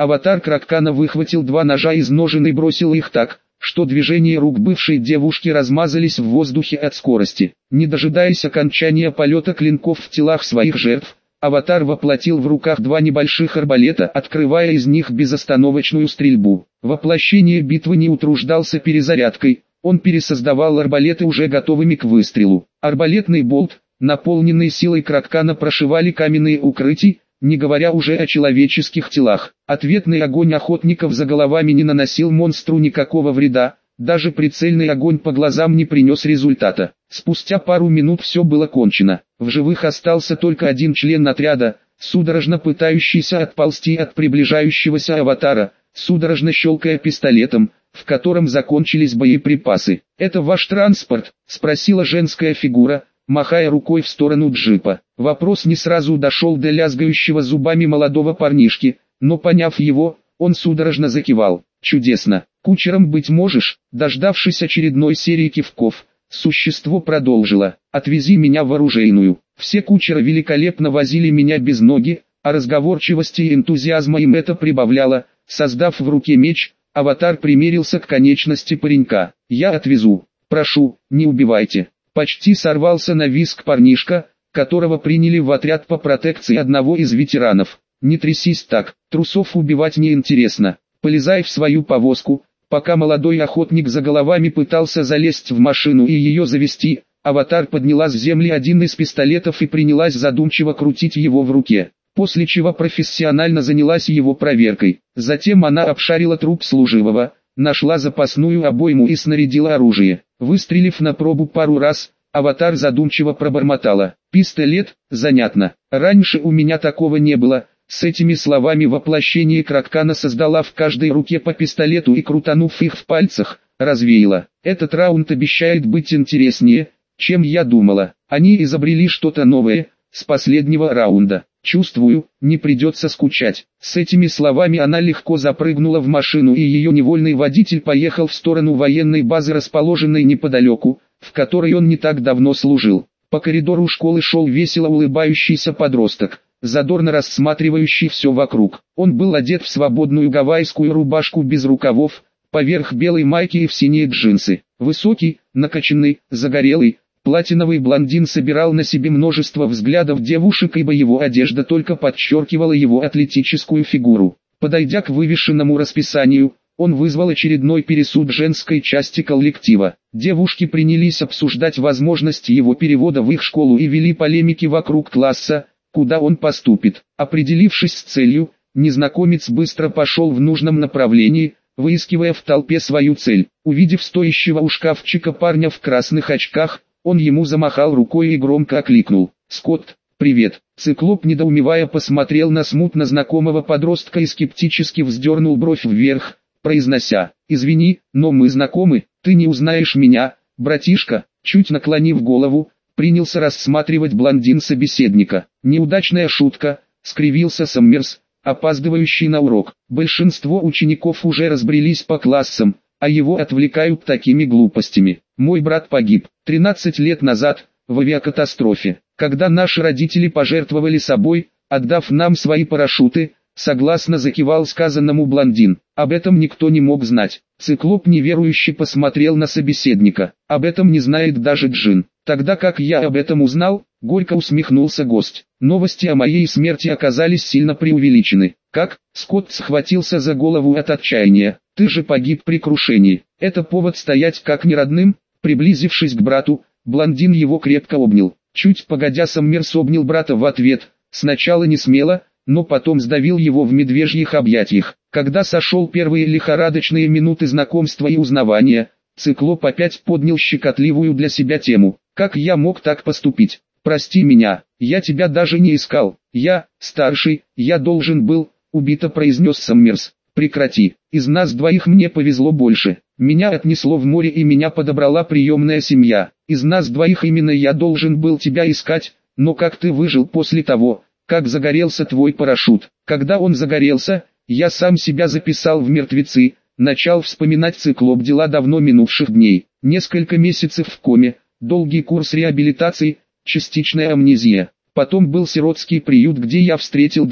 Аватар Краккана выхватил два ножа из ножен и бросил их так, что движения рук бывшей девушки размазались в воздухе от скорости. Не дожидаясь окончания полета клинков в телах своих жертв, Аватар воплотил в руках два небольших арбалета, открывая из них безостановочную стрельбу. Воплощение битвы не утруждался перезарядкой, он пересоздавал арбалеты уже готовыми к выстрелу. Арбалетный болт, наполненный силой Краккана, прошивали каменные укрытия, не говоря уже о человеческих телах. Ответный огонь охотников за головами не наносил монстру никакого вреда, даже прицельный огонь по глазам не принес результата. Спустя пару минут все было кончено. В живых остался только один член отряда, судорожно пытающийся отползти от приближающегося аватара, судорожно щелкая пистолетом, в котором закончились боеприпасы. «Это ваш транспорт?» – спросила женская фигура, махая рукой в сторону джипа. Вопрос не сразу дошел до лязгающего зубами молодого парнишки, но поняв его, он судорожно закивал. «Чудесно! Кучером быть можешь?» Дождавшись очередной серии кивков, существо продолжило: «Отвези меня в оружейную». Все кучеры великолепно возили меня без ноги, а разговорчивости и энтузиазма им это прибавляло. Создав в руке меч, аватар примерился к конечности паренька. «Я отвезу. Прошу, не убивайте». Почти сорвался на визг парнишка, которого приняли в отряд по протекции одного из ветеранов. «Не трясись так, трусов убивать не интересно. Полезай в свою повозку». Пока молодой охотник за головами пытался залезть в машину и ее завести, аватар подняла с земли один из пистолетов и принялась задумчиво крутить его в руке, после чего профессионально занялась его проверкой. Затем она обшарила труп служивого, нашла запасную обойму и снарядила оружие. Выстрелив на пробу пару раз, аватар задумчиво пробормотала: «Пистолет, занятно. Раньше у меня такого не было». С этими словами воплощение Краккана создала в каждой руке по пистолету и, крутанув их в пальцах, развеяла. «Этот раунд обещает быть интереснее, чем я думала. Они изобрели что-то новое с последнего раунда. Чувствую, не придется скучать». С этими словами она легко запрыгнула в машину, и ее невольный водитель поехал в сторону военной базы, расположенной неподалеку, в которой он не так давно служил. По коридору школы шел весело улыбающийся подросток, задорно рассматривающий все вокруг. Он был одет в свободную гавайскую рубашку без рукавов, поверх белой майки и в синие джинсы. Высокий, накачанный, загорелый, платиновый блондин собирал на себе множество взглядов девушек, ибо его одежда только подчеркивала его атлетическую фигуру. Подойдя к вывешенному расписанию, он вызвал очередной пересуд женской части коллектива. Девушки принялись обсуждать возможность его перевода в их школу и вели полемики вокруг класса, куда он поступит. Определившись с целью, незнакомец быстро пошел в нужном направлении, выискивая в толпе свою цель. Увидев стоящего у шкафчика парня в красных очках, он ему замахал рукой и громко окликнул: «Скотт, привет!» Циклоп, недоумевая, посмотрел на смутно знакомого подростка и скептически вздернул бровь вверх, произнося: «Извини, но мы знакомы, ты не узнаешь меня, братишка». Чуть наклонив голову, принялся рассматривать блондин собеседника. «Неудачная шутка», — скривился Саммерс, опаздывающий на урок. «Большинство учеников уже разбрелись по классам, а его отвлекают такими глупостями. Мой брат погиб 13 лет назад, в авиакатастрофе. Когда наши родители пожертвовали собой, отдав нам свои парашюты», — согласно закивал сказанному блондин. «Об этом никто не мог знать». Циклоп неверующе посмотрел на собеседника. «Об этом не знает даже Джин. Тогда как я об этом узнал?» — горько усмехнулся гость. «Новости о моей смерти оказались сильно преувеличены». «Как?» — Скотт схватился за голову от отчаяния. «Ты же погиб при крушении. Это повод стоять как неродным?» Приблизившись к брату, блондин его крепко обнял. Чуть погодя, Саммерс обнял брата в ответ, сначала не смело, но потом сдавил его в медвежьих объятиях. Когда сошел первые лихорадочные минуты знакомства и узнавания, Циклоп опять поднял щекотливую для себя тему. «Как я мог так поступить? Прости меня, я тебя даже не искал. Я, старший, я должен был», — убито произнес Саммерс. «Прекрати, из нас двоих мне повезло больше. Меня отнесло в море и меня подобрала приемная семья. Из нас двоих именно я должен был тебя искать, но как ты выжил после того, как загорелся твой парашют?» «Когда он загорелся, я сам себя записал в мертвецы», — начал вспоминать Циклоп дела давно минувших дней. «Несколько месяцев в коме, долгий курс реабилитации, частичная амнезия. Потом был сиротский приют, где я встретил Джин.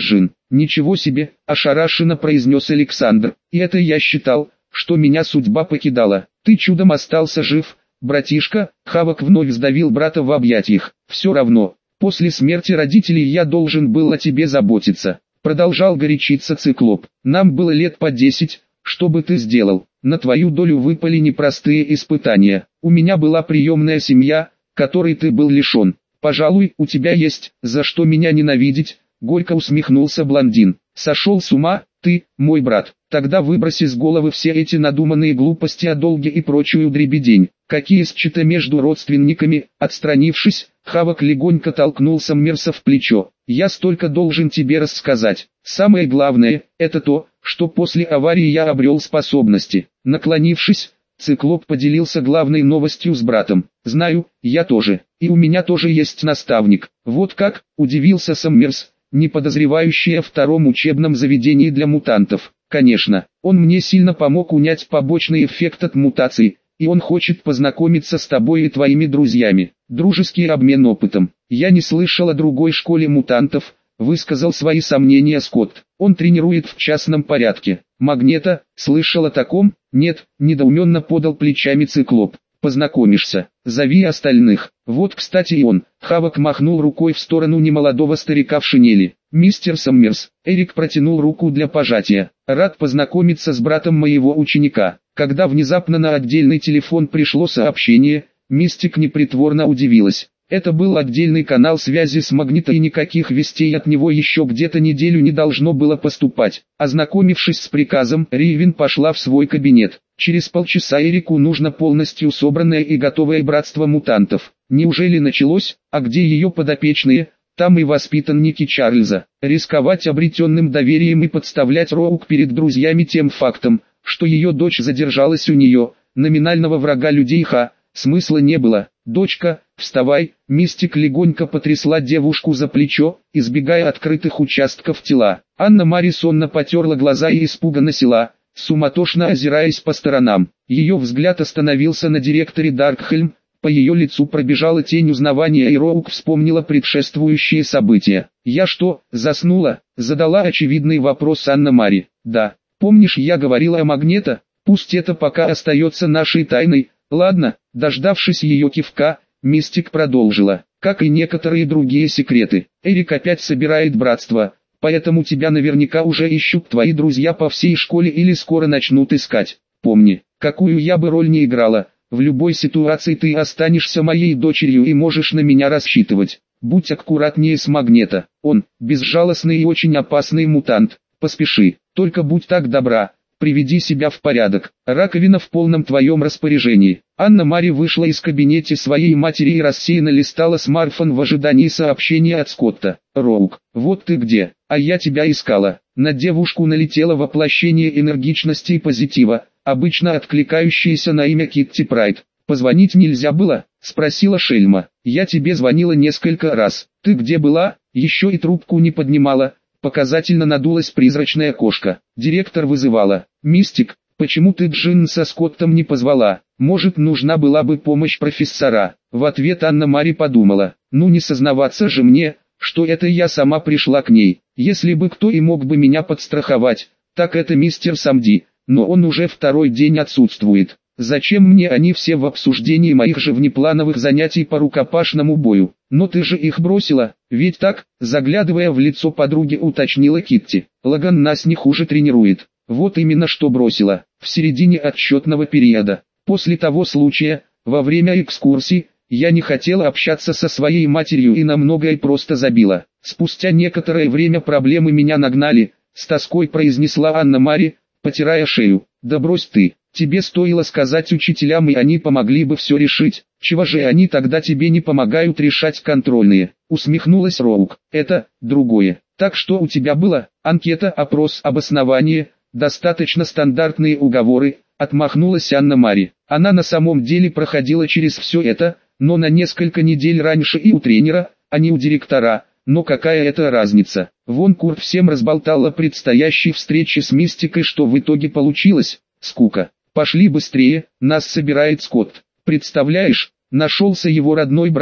«Ничего себе», – ошарашенно произнес Александр. «И это я считал, что меня судьба покидала. Ты чудом остался жив, братишка». Хавок вновь сдавил брата в объятиях. «Все равно, после смерти родителей я должен был о тебе заботиться», – продолжал горячиться Циклоп. «Нам было лет по 10, что бы ты сделал? На твою долю выпали непростые испытания. У меня была приемная семья, которой ты был лишен. Пожалуй, у тебя есть, за что меня ненавидеть», — горько усмехнулся блондин. «Сошел с ума, ты, мой брат. Тогда выброси с головы все эти надуманные глупости о долге и прочую дребедень. Какие счеты между родственниками?» Отстранившись, Хавок легонько толкнул Саммерса в плечо. «Я столько должен тебе рассказать. Самое главное, это то, что после аварии я обрел способности». Наклонившись, Циклоп поделился главной новостью с братом. «Знаю, я тоже. И у меня тоже есть наставник». «Вот как?» – удивился Саммерс, не подозревающий о втором учебном заведении для мутантов. «Конечно, он мне сильно помог унять побочный эффект от мутаций, и он хочет познакомиться с тобой и твоими друзьями. Дружеский обмен опытом. Я не слышал о другой школе мутантов», – высказал свои сомнения Скотт. «Он тренирует в частном порядке». «Магнета, слышал о таком?» «Нет», – недоуменно подал плечами Циклоп. «Познакомишься, зови остальных». «Вот, кстати, и он». Хавок махнул рукой в сторону немолодого старика в шинели. «Мистер Саммерс». Эрик протянул руку для пожатия. «Рад познакомиться с братом моего ученика». Когда внезапно на отдельный телефон пришло сообщение, Мистик непритворно удивилась. Это был отдельный канал связи с Магнито, и никаких вестей от него еще где-то неделю не должно было поступать. Ознакомившись с приказом, Ривен пошла в свой кабинет. Через полчаса Эрику нужно полностью собранное и готовое братство мутантов. Неужели началось? А где ее подопечные? Там и воспитанники Чарльза. Рисковать обретенным доверием и подставлять Роук перед друзьями тем фактом, что ее дочь задержалась у нее, номинального врага людей смысла не было. «Дочка, вставай!» Мистик легонько потрясла девушку за плечо, избегая открытых участков тела. Анна-Мари сонно потерла глаза и испуганно села, суматошно озираясь по сторонам. Ее взгляд остановился на директоре Даркхельм. По ее лицу пробежала тень узнавания, и Роук вспомнила предшествующие события. «Я что, заснула?» – задала очевидный вопрос Анна-Мари. «Да. Помнишь, я говорила о Магнето? Пусть это пока остается нашей тайной». «Ладно», дождавшись ее кивка, Мистик продолжила. «Как и некоторые другие секреты, Эрик опять собирает братство, поэтому тебя наверняка уже ищут твои друзья по всей школе или скоро начнут искать. Помни, какую я бы роль не играла, в любой ситуации ты останешься моей дочерью и можешь на меня рассчитывать. Будь аккуратнее с Магнето, он безжалостный и очень опасный мутант. Поспеши, только будь так добра. Приведи себя в порядок. Раковина в полном твоем распоряжении». Анна-Мари вышла из кабинета своей матери и рассеянно листала смартфон в ожидании сообщения от Скотта. «Роук, вот ты где, а я тебя искала». На девушку налетело воплощение энергичности и позитива, обычно откликающееся на имя Китти Прайд. «Позвонить нельзя было?» – спросила Шельма. «Я тебе звонила несколько раз. Ты где была?» «Еще и трубку не поднимала». Показательно надулась призрачная кошка. Директор вызывала. «Мистик, почему ты Джин со Скоттом не позвала? Может, нужна была бы помощь профессора?» В ответ Анна-Мари подумала. «Ну не сознаваться же мне, что это я сама пришла к ней. Если бы кто и мог бы меня подстраховать, так это мистер Самди, но он уже второй день отсутствует. Зачем мне они все в обсуждении моих же внеплановых занятий по рукопашному бою? Но ты же их бросила, ведь так?» Заглядывая в лицо подруги, уточнила Китти. «Лаган нас не хуже тренирует». «Вот именно что бросила, в середине отсчетного периода. После того случая, во время экскурсий, я не хотела общаться со своей матерью и на многое просто забила. Спустя некоторое время проблемы меня нагнали», с тоской произнесла Анна-Мари, потирая шею. «Да брось ты. Тебе стоило сказать учителям, и они помогли бы все решить. Чего же они тогда тебе не помогают решать контрольные?» Усмехнулась Роук. «Это другое. Так что у тебя было? Анкета, опрос, обоснование, достаточно стандартные уговоры», отмахнулась Анна-Мари. Она на самом деле проходила через все это, но на несколько недель раньше и у тренера, а не у директора. Но какая это разница? Вон Курт всем разболтал о предстоящей встрече с Мистикой, что в итоге получилось? Скука. «Пошли быстрее, нас собирает Скотт. Представляешь, нашелся его родной брат,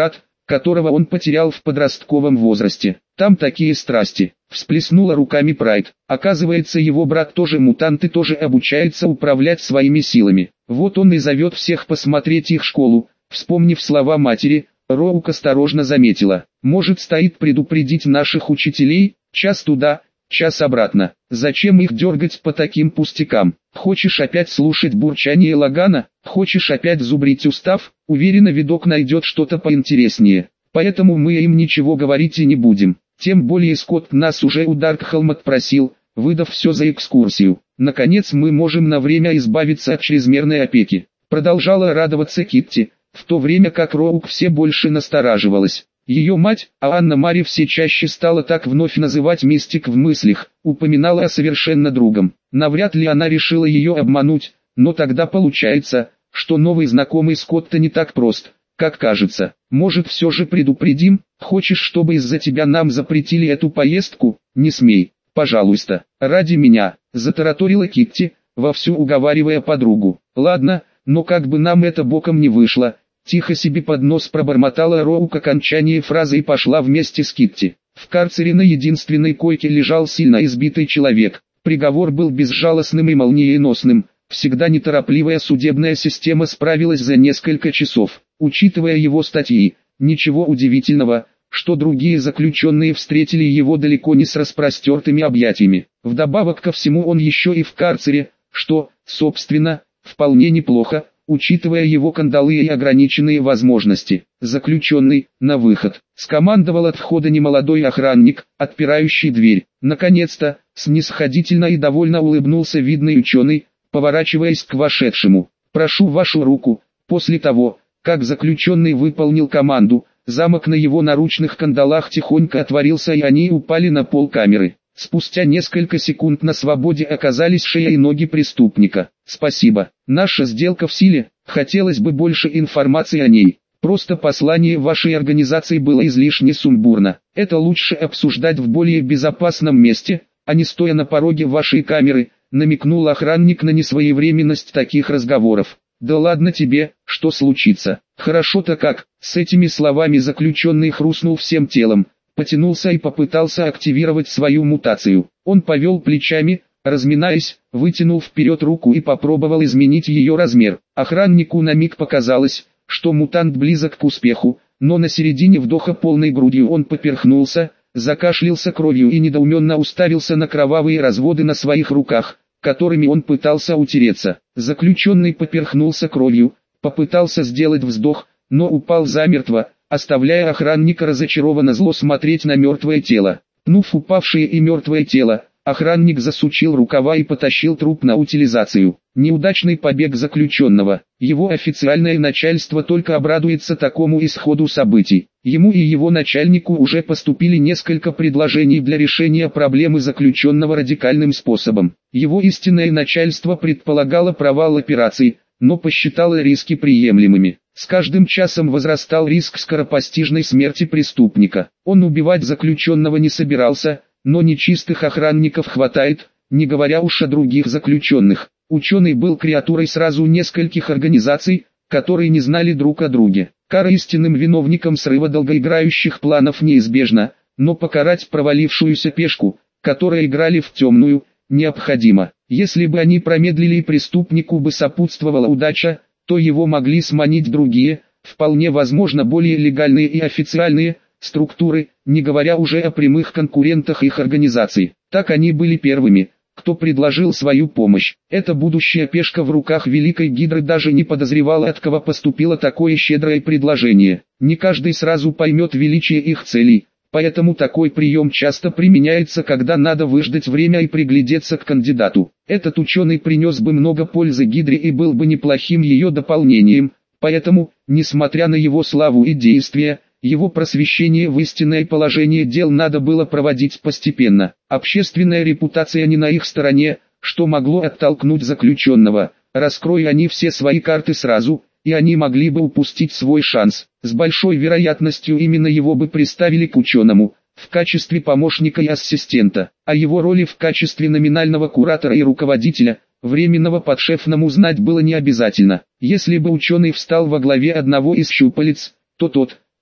которого он потерял в подростковом возрасте. Там такие страсти. Всплеснула руками Прайд. Оказывается, его брат тоже мутант и тоже обучается управлять своими силами. Вот он и зовет всех посмотреть их школу. Вспомнив слова матери, Роук осторожно заметила. Может, стоит предупредить наших учителей, час туда, час обратно. Зачем их дергать по таким пустякам? Хочешь опять слушать бурчание Лагана? Хочешь опять зубрить устав? Уверена, видок найдет что-то поинтереснее. Поэтому мы им ничего говорить и не будем. Тем более Скотт нас уже у Даркхолм отпросил, выдав все за экскурсию. Наконец мы можем на время избавиться от чрезмерной опеки. Продолжала радоваться Китти, в то время как Роук все больше настораживалась. Ее мать, Анна Мари, все чаще стала так вновь называть Мистик в мыслях, упоминала о совершенно другом. Навряд ли она решила ее обмануть, но тогда получается, что новый знакомый Скотта не так прост, как кажется. Может, все же предупредим? Хочешь, чтобы из-за тебя нам запретили эту поездку? Не смей, пожалуйста, ради меня, затараторила Китти, вовсю уговаривая подругу. Ладно, но как бы нам это боком не вышло. Тихо себе под нос пробормотала Роук окончание фразы и пошла вместе с Китти. В карцере на единственной койке лежал сильно избитый человек. Приговор был безжалостным и молниеносным. Всегда неторопливая судебная система справилась за несколько часов. Учитывая его статьи, ничего удивительного, что другие заключенные встретили его далеко не с распростертыми объятиями. Вдобавок ко всему он еще и в карцере, что, собственно, вполне неплохо, учитывая его кандалы и ограниченные возможности. Заключенный, на выход, скомандовал от входа немолодой охранник, отпирающий дверь. Наконец-то, снисходительно и довольно улыбнулся видный ученый, поворачиваясь к вошедшему. «Прошу вашу руку». После того, как заключенный выполнил команду, замок на его наручных кандалах тихонько отворился и они упали на пол камеры. Спустя несколько секунд на свободе оказались шея и ноги преступника. «Спасибо. Наша сделка в силе, хотелось бы больше информации о ней. Просто послание вашей организации было излишне сумбурно. Это лучше обсуждать в более безопасном месте, а не стоя на пороге вашей камеры», намекнул охранник на несвоевременность таких разговоров. «Да ладно тебе, что случится? Хорошо-то как». С этими словами заключенный хрустнул всем телом, потянулся и попытался активировать свою мутацию. Он повел плечами, разминаясь, вытянул вперед руку и попробовал изменить ее размер. Охраннику на миг показалось, что мутант близок к успеху, но на середине вдоха полной грудью он поперхнулся, закашлялся кровью и недоуменно уставился на кровавые разводы на своих руках, которыми он пытался утереться. Заключенный поперхнулся кровью, попытался сделать вздох, но упал замертво, оставляя охранника разочарованно зло смотреть на мертвое тело. Пнув упавшее и мертвое тело, охранник засучил рукава и потащил труп на утилизацию. Неудачный побег заключенного. Его официальное начальство только обрадуется такому исходу событий. Ему и его начальнику уже поступили несколько предложений для решения проблемы заключенного радикальным способом. Его истинное начальство предполагало провал операции, но посчитало риски приемлемыми. С каждым часом возрастал риск скоропостижной смерти преступника. Он убивать заключенного не собирался, но нечистых охранников хватает, не говоря уж о других заключенных. Ученый был креатурой сразу нескольких организаций, которые не знали друг о друге. Кара истинным виновникам срыва долгоиграющих планов неизбежна, но покарать провалившуюся пешку, которая играли в темную, необходимо. Если бы они промедлили и преступнику бы сопутствовала удача, то его могли сманить другие, вполне возможно более легальные и официальные, структуры, не говоря уже о прямых конкурентах их организаций. Так они были первыми, кто предложил свою помощь. Эта будущая пешка в руках Великой Гидры даже не подозревала, от кого поступило такое щедрое предложение. Не каждый сразу поймет величие их целей, поэтому такой прием часто применяется, когда надо выждать время и приглядеться к кандидату. Этот ученый принес бы много пользы Гидре и был бы неплохим ее дополнением, поэтому, несмотря на его славу и действия, его просвещение в истинное положение дел надо было проводить постепенно. Общественная репутация не на их стороне, что могло оттолкнуть заключенного. Раскрой они все свои карты сразу, и они могли бы упустить свой шанс. С большой вероятностью именно его бы приставили к ученому, в качестве помощника и ассистента, а его роли в качестве номинального куратора и руководителя, временного подшефному знать было не обязательно. Если бы ученый встал во главе одного из щупалец, то тот,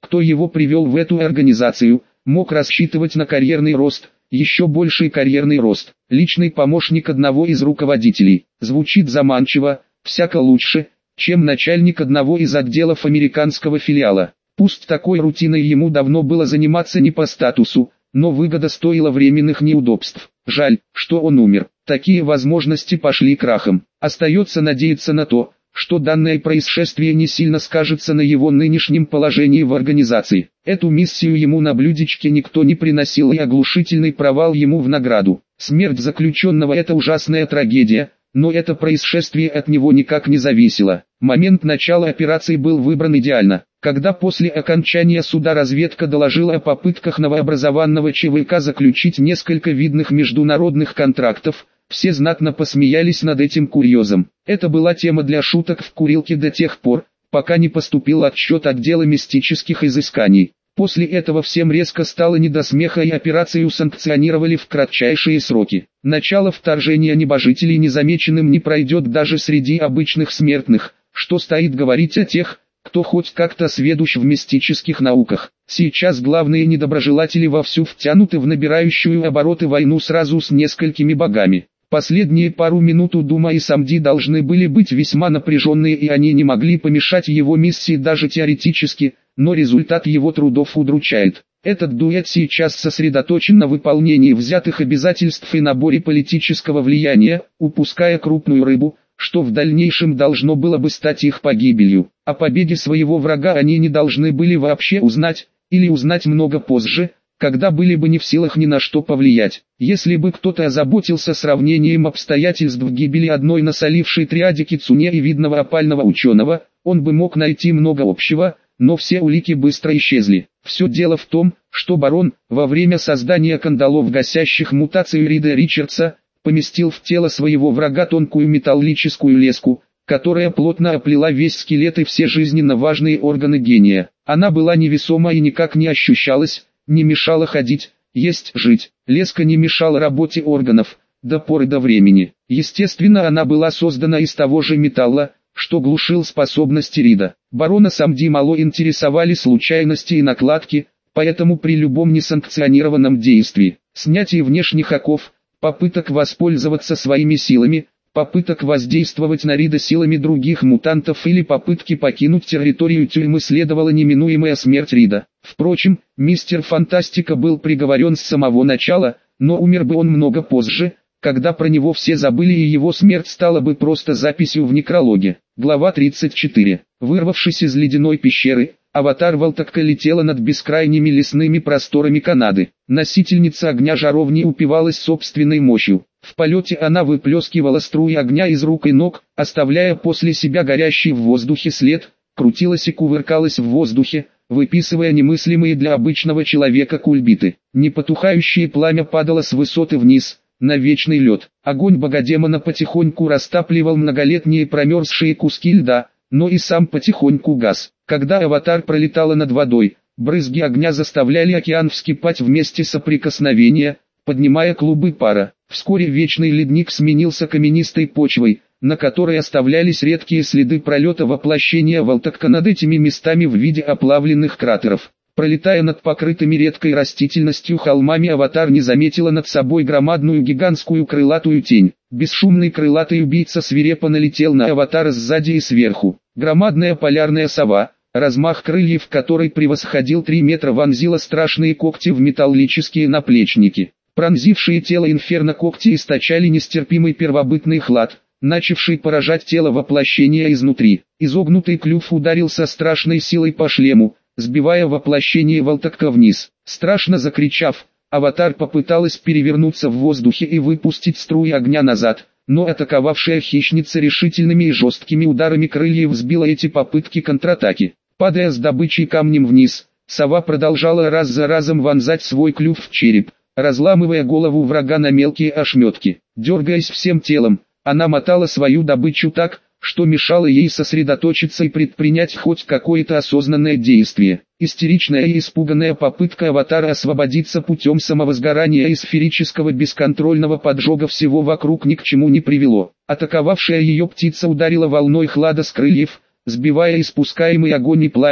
кто его привел в эту организацию, мог рассчитывать на карьерный рост, еще больший карьерный рост. Личный помощник одного из руководителей. Звучит заманчиво, всяко лучше, чем начальник одного из отделов американского филиала. Пусть такой рутиной ему давно было заниматься не по статусу, но выгода стоила временных неудобств. Жаль, что он умер. Такие возможности пошли крахом. Остается надеяться на то, что данное происшествие не сильно скажется на его нынешнем положении в организации. Эту миссию ему на блюдечке никто не приносил, и оглушительный провал ему в награду. Смерть заключенного – это ужасная трагедия, но это происшествие от него никак не зависело. Момент начала операции был выбран идеально. Когда после окончания суда разведка доложила о попытках новообразованного ЧВК заключить несколько видных международных контрактов, все знатно посмеялись над этим курьезом. Это была тема для шуток в курилке до тех пор, пока не поступил отчет отдела мистических изысканий. После этого всем резко стало не до смеха, и операцию санкционировали в кратчайшие сроки. Начало вторжения небожителей незамеченным не пройдет даже среди обычных смертных, что стоит говорить о тех, кто хоть как-то сведущ в мистических науках. Сейчас главные недоброжелатели вовсю втянуты в набирающую обороты войну сразу с несколькими богами. Последние пару минут у Дума и Самди должны были быть весьма напряженные, и они не могли помешать его миссии даже теоретически, но результат его трудов удручает. Этот дуэт сейчас сосредоточен на выполнении взятых обязательств и наборе политического влияния, упуская крупную рыбу, что в дальнейшем должно было бы стать их погибелью. О победе своего врага они не должны были вообще узнать, или узнать много позже, когда были бы не в силах ни на что повлиять. Если бы кто-то озаботился сравнением обстоятельств гибели одной насолившей триаде Кицуне и видного опального ученого, он бы мог найти много общего, но все улики быстро исчезли. Все дело в том, что барон, во время создания кандалов, гасящих мутацию Рида Ричардса, поместил в тело своего врага тонкую металлическую леску, которая плотно оплела весь скелет и все жизненно важные органы гения. Она была невесома и никак не ощущалась, не мешала ходить, есть, жить. Леска не мешала работе органов, до поры до времени. Естественно, она была создана из того же металла, что глушил способности Рида. Барона Самди мало интересовали случайности и накладки, поэтому при любом несанкционированном действии, снятии внешних оков, попыток воспользоваться своими силами, попыток воздействовать на Рида силами других мутантов или попытки покинуть территорию тюрьмы следовала неминуемая смерть Рида. Впрочем, мистер Фантастика был приговорен с самого начала, но умер бы он много позже, когда про него все забыли, и его смерть стала бы просто записью в некрологе. Глава 34. Вырвавшись из ледяной пещеры, аватар Валтакка летела над бескрайними лесными просторами Канады. Носительница огня жаровни упивалась собственной мощью. В полете она выплескивала струи огня из рук и ног, оставляя после себя горящий в воздухе след, крутилась и кувыркалась в воздухе, выписывая немыслимые для обычного человека кульбиты. Непотухающее пламя падало с высоты вниз, на вечный лед. Огонь богодемона потихоньку растапливал многолетние промерзшие куски льда, но и сам потихоньку гас. Когда аватар пролетала над водой, брызги огня заставляли океан вскипать вместе соприкосновения, поднимая клубы пара. Вскоре вечный ледник сменился каменистой почвой, на которой оставлялись редкие следы пролета воплощения Валтакка над этими местами в виде оплавленных кратеров. Пролетая над покрытыми редкой растительностью холмами, аватар не заметила над собой громадную гигантскую крылатую тень. Бесшумный крылатый убийца свирепо налетел на аватара сзади и сверху. Громадная полярная сова, размах крыльев которой превосходил 3 метра, вонзила страшные когти в металлические наплечники. Пронзившие тело инферно когти источали нестерпимый первобытный хлад, начавший поражать тело воплощения изнутри. Изогнутый клюв ударил со страшной силой по шлему, сбивая воплощение Валтакка вниз. Страшно закричав, аватар попыталась перевернуться в воздухе и выпустить струи огня назад, но атаковавшая хищница решительными и жесткими ударами крыльев сбила эти попытки контратаки. Падая с добычей камнем вниз, сова продолжала раз за разом вонзать свой клюв в череп, разламывая голову врага на мелкие ошметки. Дергаясь всем телом, она мотала свою добычу так, что мешало ей сосредоточиться и предпринять хоть какое-то осознанное действие. Истеричная и испуганная попытка аватара освободиться путем самовозгорания и сферического бесконтрольного поджога всего вокруг ни к чему не привело. Атаковавшая ее птица ударила волной хлада с крыльев, сбивая испускаемый огонь и пламя,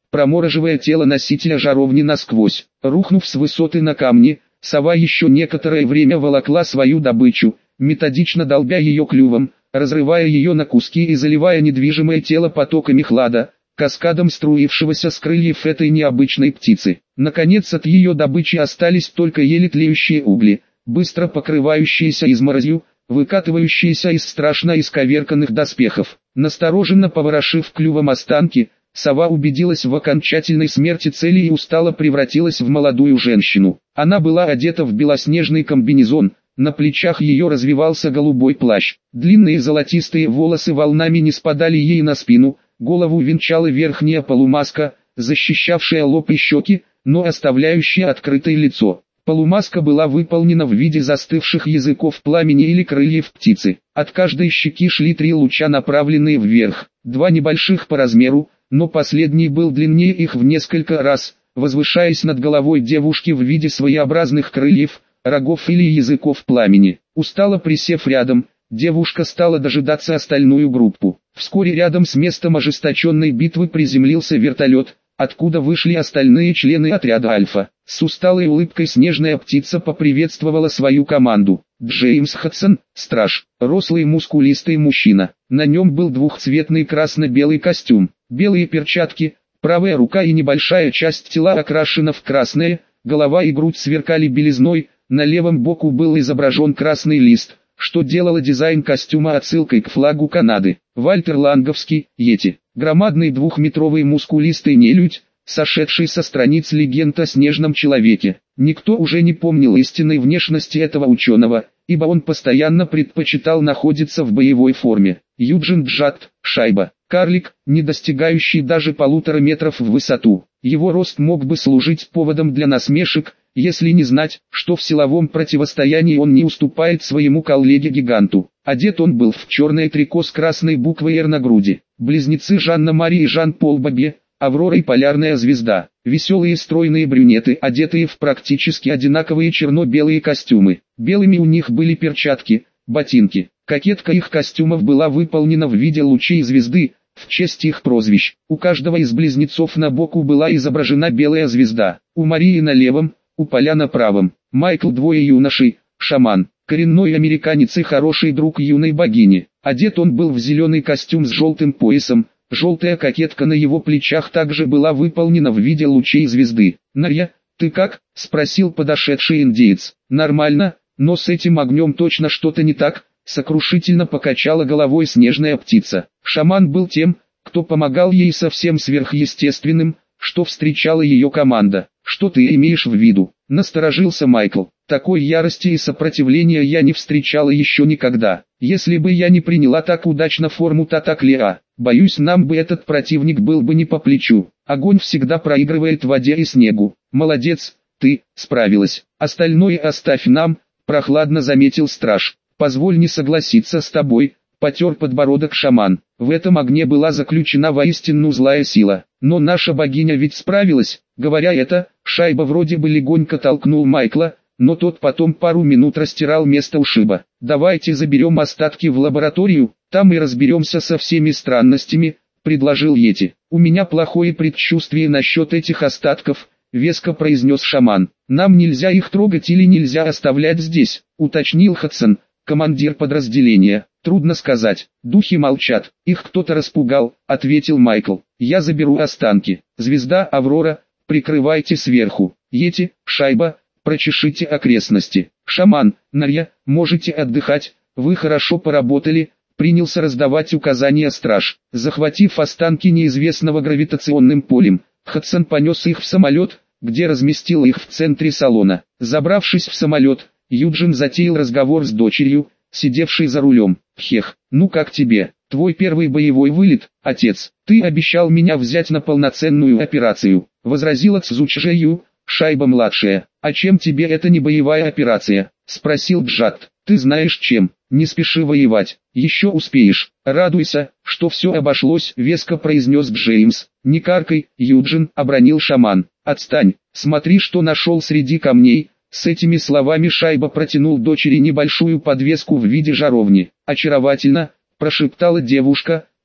промораживая тело носителя жаровни насквозь. Рухнув с высоты на камни, сова еще некоторое время волокла свою добычу, методично долбя ее клювом, разрывая ее на куски и заливая недвижимое тело потоками хлада, каскадом струившегося с крыльев этой необычной птицы. Наконец от ее добычи остались только еле тлеющие угли, быстро покрывающиеся изморозью, выкатывающиеся из страшно исковерканных доспехов. Настороженно поворошив клювом останки, сова убедилась в окончательной смерти цели и устало превратилась в молодую женщину. Она была одета в белоснежный комбинезон, на плечах ее развивался голубой плащ. Длинные золотистые волосы волнами не спадали ей на спину, голову венчала верхняя полумаска, защищавшая лоб и щеки, но оставляющая открытое лицо. Полумаска была выполнена в виде застывших языков пламени или крыльев птицы. От каждой щеки шли 3 луча, направленные вверх, 2 небольших по размеру, но последний был длиннее их в несколько раз, возвышаясь над головой девушки в виде своеобразных крыльев, рогов или языков пламени. Устало присев рядом, девушка стала дожидаться остальную группу. Вскоре рядом с местом ожесточенной битвы приземлился вертолет, откуда вышли остальные члены отряда «Альфа». С усталой улыбкой снежная птица поприветствовала свою команду. Джеймс Хадсон, страж, рослый мускулистый мужчина. На нем был двухцветный красно-белый костюм, белые перчатки, правая рука и небольшая часть тела окрашена в красное, голова и грудь сверкали белизной, на левом боку был изображен красный лист, что делало дизайн костюма отсылкой к флагу Канады. Вальтер Ланговский, Йети, громадный двухметровый мускулистый нелюдь, сошедший со страниц легенд о снежном человеке. Никто уже не помнил истинной внешности этого ученого, ибо он постоянно предпочитал находиться в боевой форме. Юджин Джатт, Шайба, карлик, не достигающий даже 1,5 метров в высоту. Его рост мог бы служить поводом для насмешек, если не знать, что в силовом противостоянии он не уступает своему коллеге-гиганту. Одет он был в черное трико с красной буквой «Р» на груди. Близнецы Жанна-Мари и Жан-Пол Бабье, Аврора и Полярная звезда. Веселые стройные брюнеты, одетые в практически одинаковые черно-белые костюмы. Белыми у них были перчатки, ботинки. Кокетка их костюмов была выполнена в виде лучей звезды, в честь их прозвищ. У каждого из близнецов на боку была изображена белая звезда. У Марии на левом, у Поля на правом. Майкл двое юношей, шаман, коренной американец и хороший друг юной богини. Одет он был в зеленый костюм с желтым поясом, желтая кокетка на его плечах также была выполнена в виде лучей звезды. «Нарья, ты как?» – спросил подошедший индеец. «Нормально, но с этим огнем точно что-то не так», – сокрушительно покачала головой снежная птица. Шаман был тем, кто помогал ей со всем сверхъестественным, что встречала ее команда. «Что ты имеешь в виду?» – насторожился Майкл. «Такой ярости и сопротивления я не встречала еще никогда. Если бы я не приняла так удачно форму Татаклеа, боюсь, нам бы этот противник был бы не по плечу. Огонь всегда проигрывает воде и снегу. Молодец, ты справилась. Остальное оставь нам», – прохладно заметил страж. «Позволь не согласиться с тобой», – потер подбородок шаман. «В этом огне была заключена воистину злая сила. Но наша богиня ведь справилась». Говоря это, Шайба вроде бы легонько толкнул Майкла, но тот потом пару минут растирал место ушиба. «Давайте заберем остатки в лабораторию, там и разберемся со всеми странностями», — предложил Йети. «У меня плохое предчувствие насчет этих остатков», — веско произнес шаман. «Нам нельзя их трогать или нельзя оставлять здесь», — уточнил Хадсон, командир подразделения. «Трудно сказать, духи молчат, их кто-то распугал», — ответил Майкл. «Я заберу останки. Звезда, Аврора, прикрывайте сверху. Йети, Шайба, прочешите окрестности. Шаман, Нарья, можете отдыхать, вы хорошо поработали», — принялся раздавать указания страж. Захватив останки неизвестного гравитационным полем, Хадсон понес их в самолет, где разместил их в центре салона. Забравшись в самолет, Юджин затеял разговор с дочерью, сидевшей за рулем. «Хех, ну как тебе? Твой первый боевой вылет, отец? Ты обещал меня взять на полноценную операцию», — возразила Цзучжэю, Шайба-младшая. «А чем тебе это не боевая операция?» — спросил Джатт. «Ты знаешь чем, не спеши воевать, еще успеешь. Радуйся, что все обошлось», — веско произнес Джеймс. «Не каркай, Юджин», — обронил шаман. «Отстань, смотри, что нашел среди камней». С этими словами Шайба протянул дочери небольшую подвеску в виде жаровни. «Очаровательно», — прошептала девушка,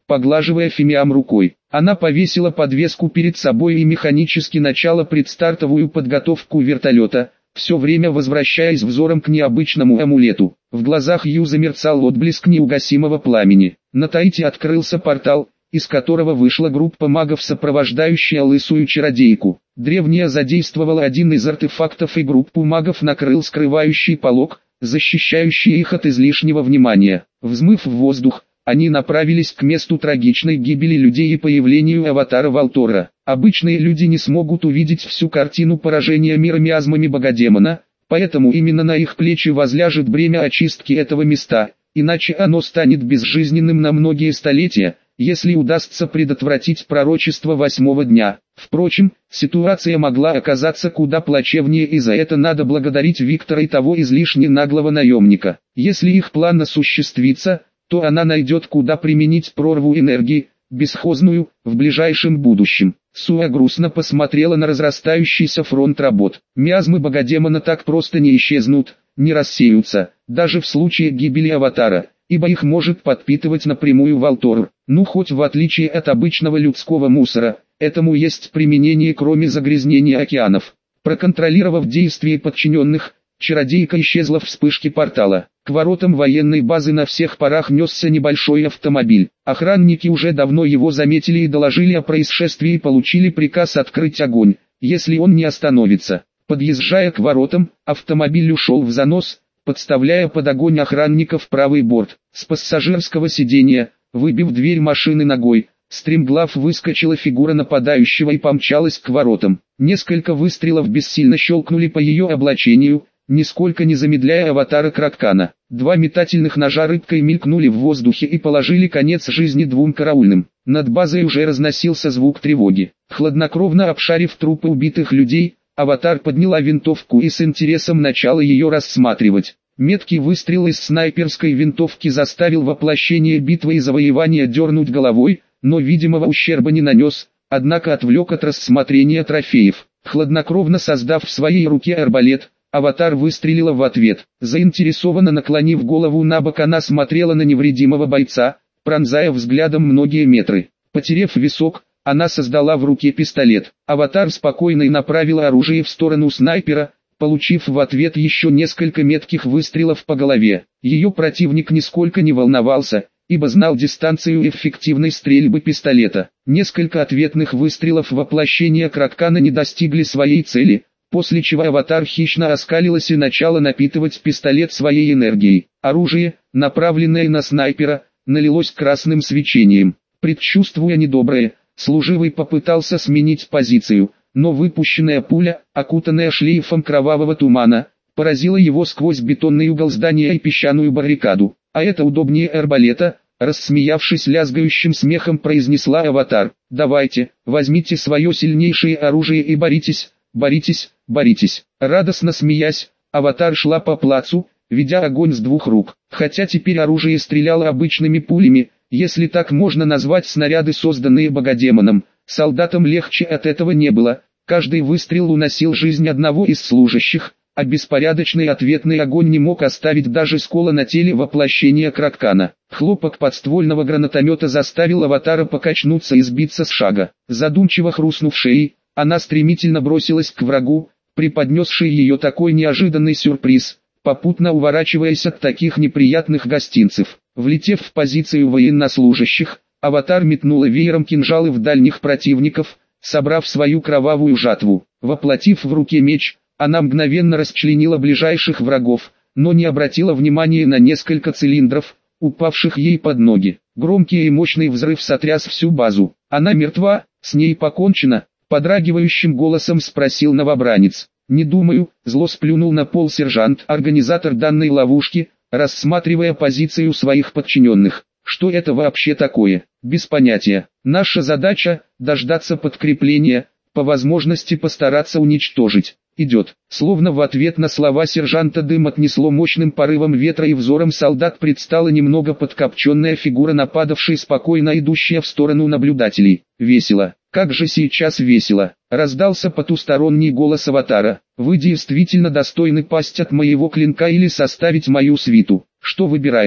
поглаживая фимиам рукой. Она повесила подвеску перед собой и механически начала предстартовую подготовку вертолета, все время возвращаясь взором к необычному амулету. В глазах Ю замерцал отблеск неугасимого пламени. На Таити открылся портал, из которого вышла группа магов, сопровождающая лысую чародейку. Древняя задействовала один из артефактов, и группу магов накрыл скрывающий полог, защищающий их от излишнего внимания. Взмыв в воздух, они направились к месту трагичной гибели людей и появлению аватара Валтора. Обычные люди не смогут увидеть всю картину поражения мира миазмами богодемона, поэтому именно на их плечи возляжет бремя очистки этого места, иначе оно станет безжизненным на многие столетия, если удастся предотвратить пророчество 8-го дня. Впрочем, ситуация могла оказаться куда плачевнее, и за это надо благодарить Виктора и того излишне наглого наемника. Если их план осуществится, то она найдет, куда применить прорву энергии, бесхозную, в ближайшем будущем. Суа грустно посмотрела на разрастающийся фронт работ. Миазмы богодемона так просто не исчезнут, не рассеются, даже в случае гибели аватара, ибо их может подпитывать напрямую Валтор. Ну, хоть в отличие от обычного людского мусора, этому есть применение, кроме загрязнения океанов. Проконтролировав действия подчиненных, чародейка исчезла в вспышке портала. К воротам военной базы на всех парах несся небольшой автомобиль. Охранники уже давно его заметили и доложили о происшествии, и получили приказ открыть огонь, если он не остановится. Подъезжая к воротам, автомобиль ушел в занос, подставляя под огонь охранников правый борт. С пассажирского сиденья, выбив дверь машины ногой, стремглав выскочила фигура нападающего и помчалась к воротам. Несколько выстрелов бессильно щелкнули по ее облачению, нисколько не замедляя аватара Краткана. Два метательных ножа рыбкой мелькнули в воздухе и положили конец жизни двум караульным. Над базой уже разносился звук тревоги. Хладнокровно обшарив трупы убитых людей, аватар подняла винтовку и с интересом начала ее рассматривать. Меткий выстрел из снайперской винтовки заставил воплощение битвы и завоевания дернуть головой, но видимого ущерба не нанес, однако отвлек от рассмотрения трофеев. Хладнокровно создав в своей руке арбалет, аватар выстрелила в ответ. Заинтересованно наклонив голову набок, она смотрела на невредимого бойца, пронзая взглядом многие метры. Потерев висок, она создала в руке пистолет. Аватар спокойно направил оружие в сторону снайпера, получив в ответ еще несколько метких выстрелов по голове. Ее противник нисколько не волновался, ибо знал дистанцию эффективной стрельбы пистолета. Несколько ответных выстрелов воплощения Краткана не достигли своей цели, после чего аватар хищно оскалилась и начала напитывать пистолет своей энергией. Оружие, направленное на снайпера, налилось красным свечением. Предчувствуя недоброе, служивый попытался сменить позицию, но выпущенная пуля, окутанная шлейфом кровавого тумана, поразила его сквозь бетонный угол здания и песчаную баррикаду. А это удобнее арбалета, рассмеявшись лязгающим смехом, произнесла аватар. «Давайте, возьмите свое сильнейшее оружие и боритесь, боритесь, боритесь». Радостно смеясь, аватар шла по плацу, ведя огонь с двух рук. Хотя теперь оружие стреляло обычными пулями, если так можно назвать снаряды, созданные богодемоном, солдатам легче от этого не было. Каждый выстрел уносил жизнь одного из служащих, а беспорядочный ответный огонь не мог оставить даже скола на теле воплощения Краткана. Хлопок подствольного гранатомета заставил аватара покачнуться и сбиться с шага. Задумчиво хрустнув шеей, она стремительно бросилась к врагу, преподнесший ее такой неожиданный сюрприз, попутно уворачиваясь от таких неприятных гостинцев. Влетев в позицию военнослужащих, аватар метнула веером кинжалы в дальних противников, собрав свою кровавую жатву. Воплотив в руке меч, она мгновенно расчленила ближайших врагов, но не обратила внимания на несколько цилиндров, упавших ей под ноги. Громкий и мощный взрыв сотряс всю базу. «Она мертва, с ней покончено?» — подрагивающим голосом спросил новобранец. «Не думаю», — зло сплюнул на пол сержант, организатор данной ловушки, рассматривая позицию своих подчиненных. «Что это вообще такое? Без понятия. Наша задача — дождаться подкрепления, по возможности постараться уничтожить». «Идет». Словно в ответ на слова сержанта дым отнесло мощным порывом ветра, и взором солдат предстала немного подкопченная фигура нападавшей, спокойно идущая в сторону наблюдателей. «Весело. Как же сейчас весело!» — раздался потусторонний голос аватара. «Вы действительно достойны пасть от моего клинка или составить мою свиту. Что выбираете?»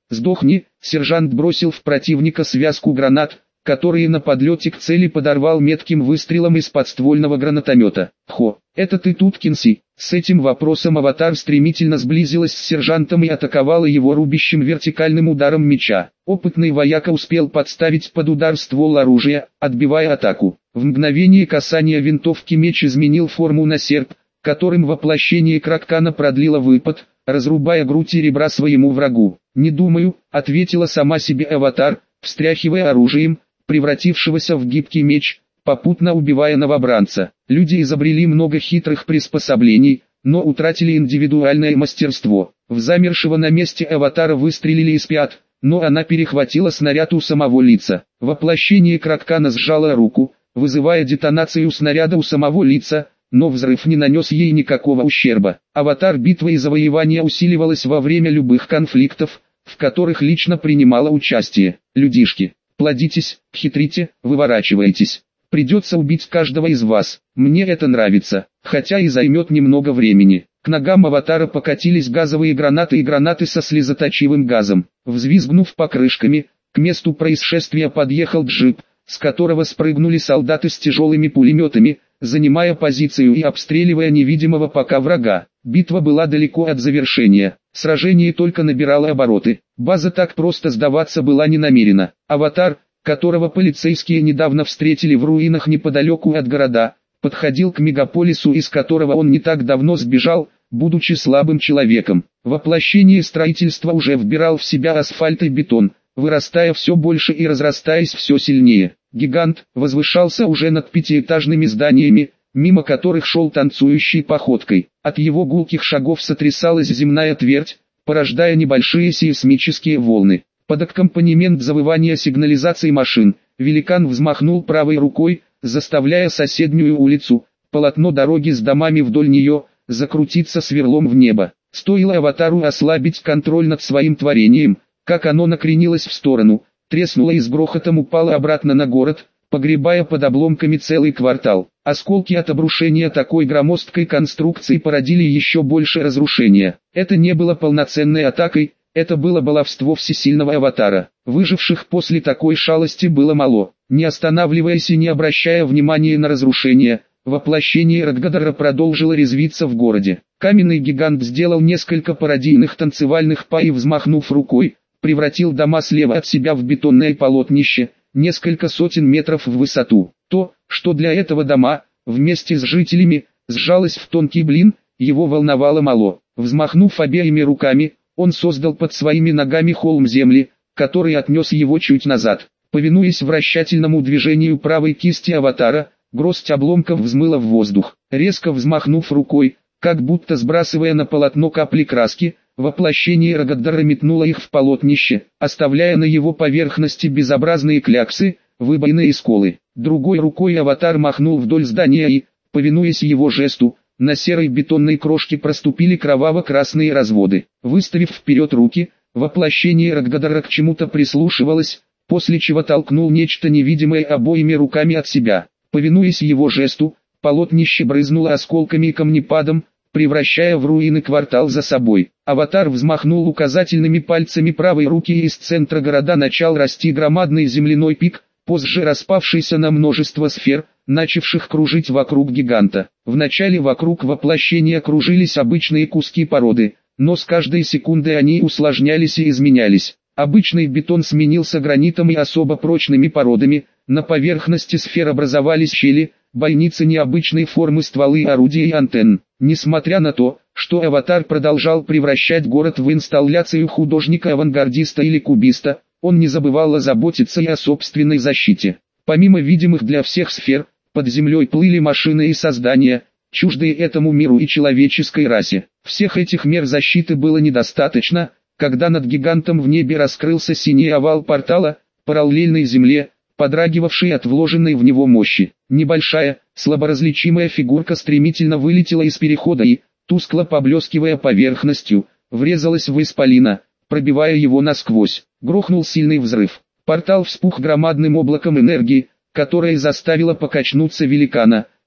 «Сдохни!» Сержант бросил в противника связку гранат, которые на подлете к цели подорвал метким выстрелом из подствольного гранатомета. «Хо, это ты тут, Кинси?» С этим вопросом аватар стремительно сблизилась с сержантом и атаковала его рубящим вертикальным ударом меча. Опытный вояка успел подставить под удар ствол оружия, отбивая атаку. В мгновение касания винтовки меч изменил форму на серп, которым воплощение Краккана продлило выпад, разрубая грудь и ребра своему врагу. «Не думаю», — ответила сама себе аватар, встряхивая оружием, превратившегося в гибкий меч, попутно убивая новобранца. Люди изобрели много хитрых приспособлений, но утратили индивидуальное мастерство. В замершего на месте аватара выстрелили из пят, но она перехватила снаряд у самого лица. Воплощение Краккана сжало руку, вызывая детонацию снаряда у самого лица, но взрыв не нанес ей никакого ущерба. Аватар битвы и завоевания усиливалась во время любых конфликтов, в которых лично принимала участие. «Людишки, плодитесь, хитрите, выворачивайтесь. Придется убить каждого из вас. Мне это нравится, хотя и займет немного времени». К ногам аватара покатились газовые гранаты и гранаты со слезоточивым газом. Взвизгнув покрышками, к месту происшествия подъехал джип, с которого спрыгнули солдаты с тяжелыми пулеметами, занимая позицию и обстреливая невидимого пока врага. Битва была далеко от завершения. Сражение только набирало обороты. База так просто сдаваться была не намерена. Аватар, которого полицейские недавно встретили в руинах неподалеку от города, подходил к мегаполису, из которого он не так давно сбежал, будучи слабым человеком. Воплощение строительства уже вбирал в себя асфальт и бетон, вырастая все больше и разрастаясь все сильнее. Гигант возвышался уже над пятиэтажными зданиями, мимо которых шел танцующей походкой. От его гулких шагов сотрясалась земная твердь, порождая небольшие сейсмические волны. Под аккомпанемент завывания сигнализации машин, великан взмахнул правой рукой, заставляя соседнюю улицу, полотно дороги с домами вдоль нее, закрутиться сверлом в небо. Стоило аватару ослабить контроль над своим творением, как оно накренилось в сторону, треснуло и с грохотом упало обратно на город, погребая под обломками целый квартал. Осколки от обрушения такой громоздкой конструкции породили еще больше разрушения. Это не было полноценной атакой, это было баловство всесильного аватара. Выживших после такой шалости было мало. Не останавливаясь и не обращая внимания на разрушения, воплощение Раггадара продолжило резвиться в городе. Каменный гигант сделал несколько пародийных танцевальных па и, взмахнув рукой, превратил дома слева от себя в бетонное полотнище, несколько сотен метров в высоту. То, что для этого дома, вместе с жителями, сжалось в тонкий блин, его волновало мало. Взмахнув обеими руками, он создал под своими ногами холм земли, который отнес его чуть назад. Повинуясь вращательному движению правой кисти аватара, гроздь обломков взмыла в воздух. Резко взмахнув рукой, как будто сбрасывая на полотно капли краски, воплощение Раггадара метнуло их в полотнище, оставляя на его поверхности безобразные кляксы, выбоины и сколы. Другой рукой аватар махнул вдоль здания и, повинуясь его жесту, на серой бетонной крошке проступили кроваво-красные разводы. Выставив вперед руки, воплощение Раггадара к чему-то прислушивалось, после чего толкнул нечто невидимое обоими руками от себя. Повинуясь его жесту, полотнище брызнуло осколками и камнепадом, превращая в руины квартал за собой. Аватар взмахнул указательными пальцами правой руки, и из центра города начал расти громадный земляной пик, позже распавшийся на множество сфер, начавших кружить вокруг гиганта. Вначале вокруг воплощения кружились обычные куски породы, но с каждой секундой они усложнялись и изменялись. Обычный бетон сменился гранитом и особо прочными породами, на поверхности сфер образовались щели, бойницы необычной формы, стволы, орудия и антенн. Несмотря на то, что аватар продолжал превращать город в инсталляцию художника-авангардиста или кубиста, он не забывал озаботиться и о собственной защите. Помимо видимых для всех сфер, под землей плыли машины и создания, чуждые этому миру и человеческой расе. Всех этих мер защиты было недостаточно, когда над гигантом в небе раскрылся синий овал портала, параллельной земле, подрагивавший от вложенной в него мощи. Небольшая, слаборазличимая фигурка стремительно вылетела из перехода и, тускло поблескивая поверхностью, врезалась в исполина, пробивая его насквозь. Грохнул сильный взрыв. Портал вспух громадным облаком энергии, которое заставило покачнуться великана,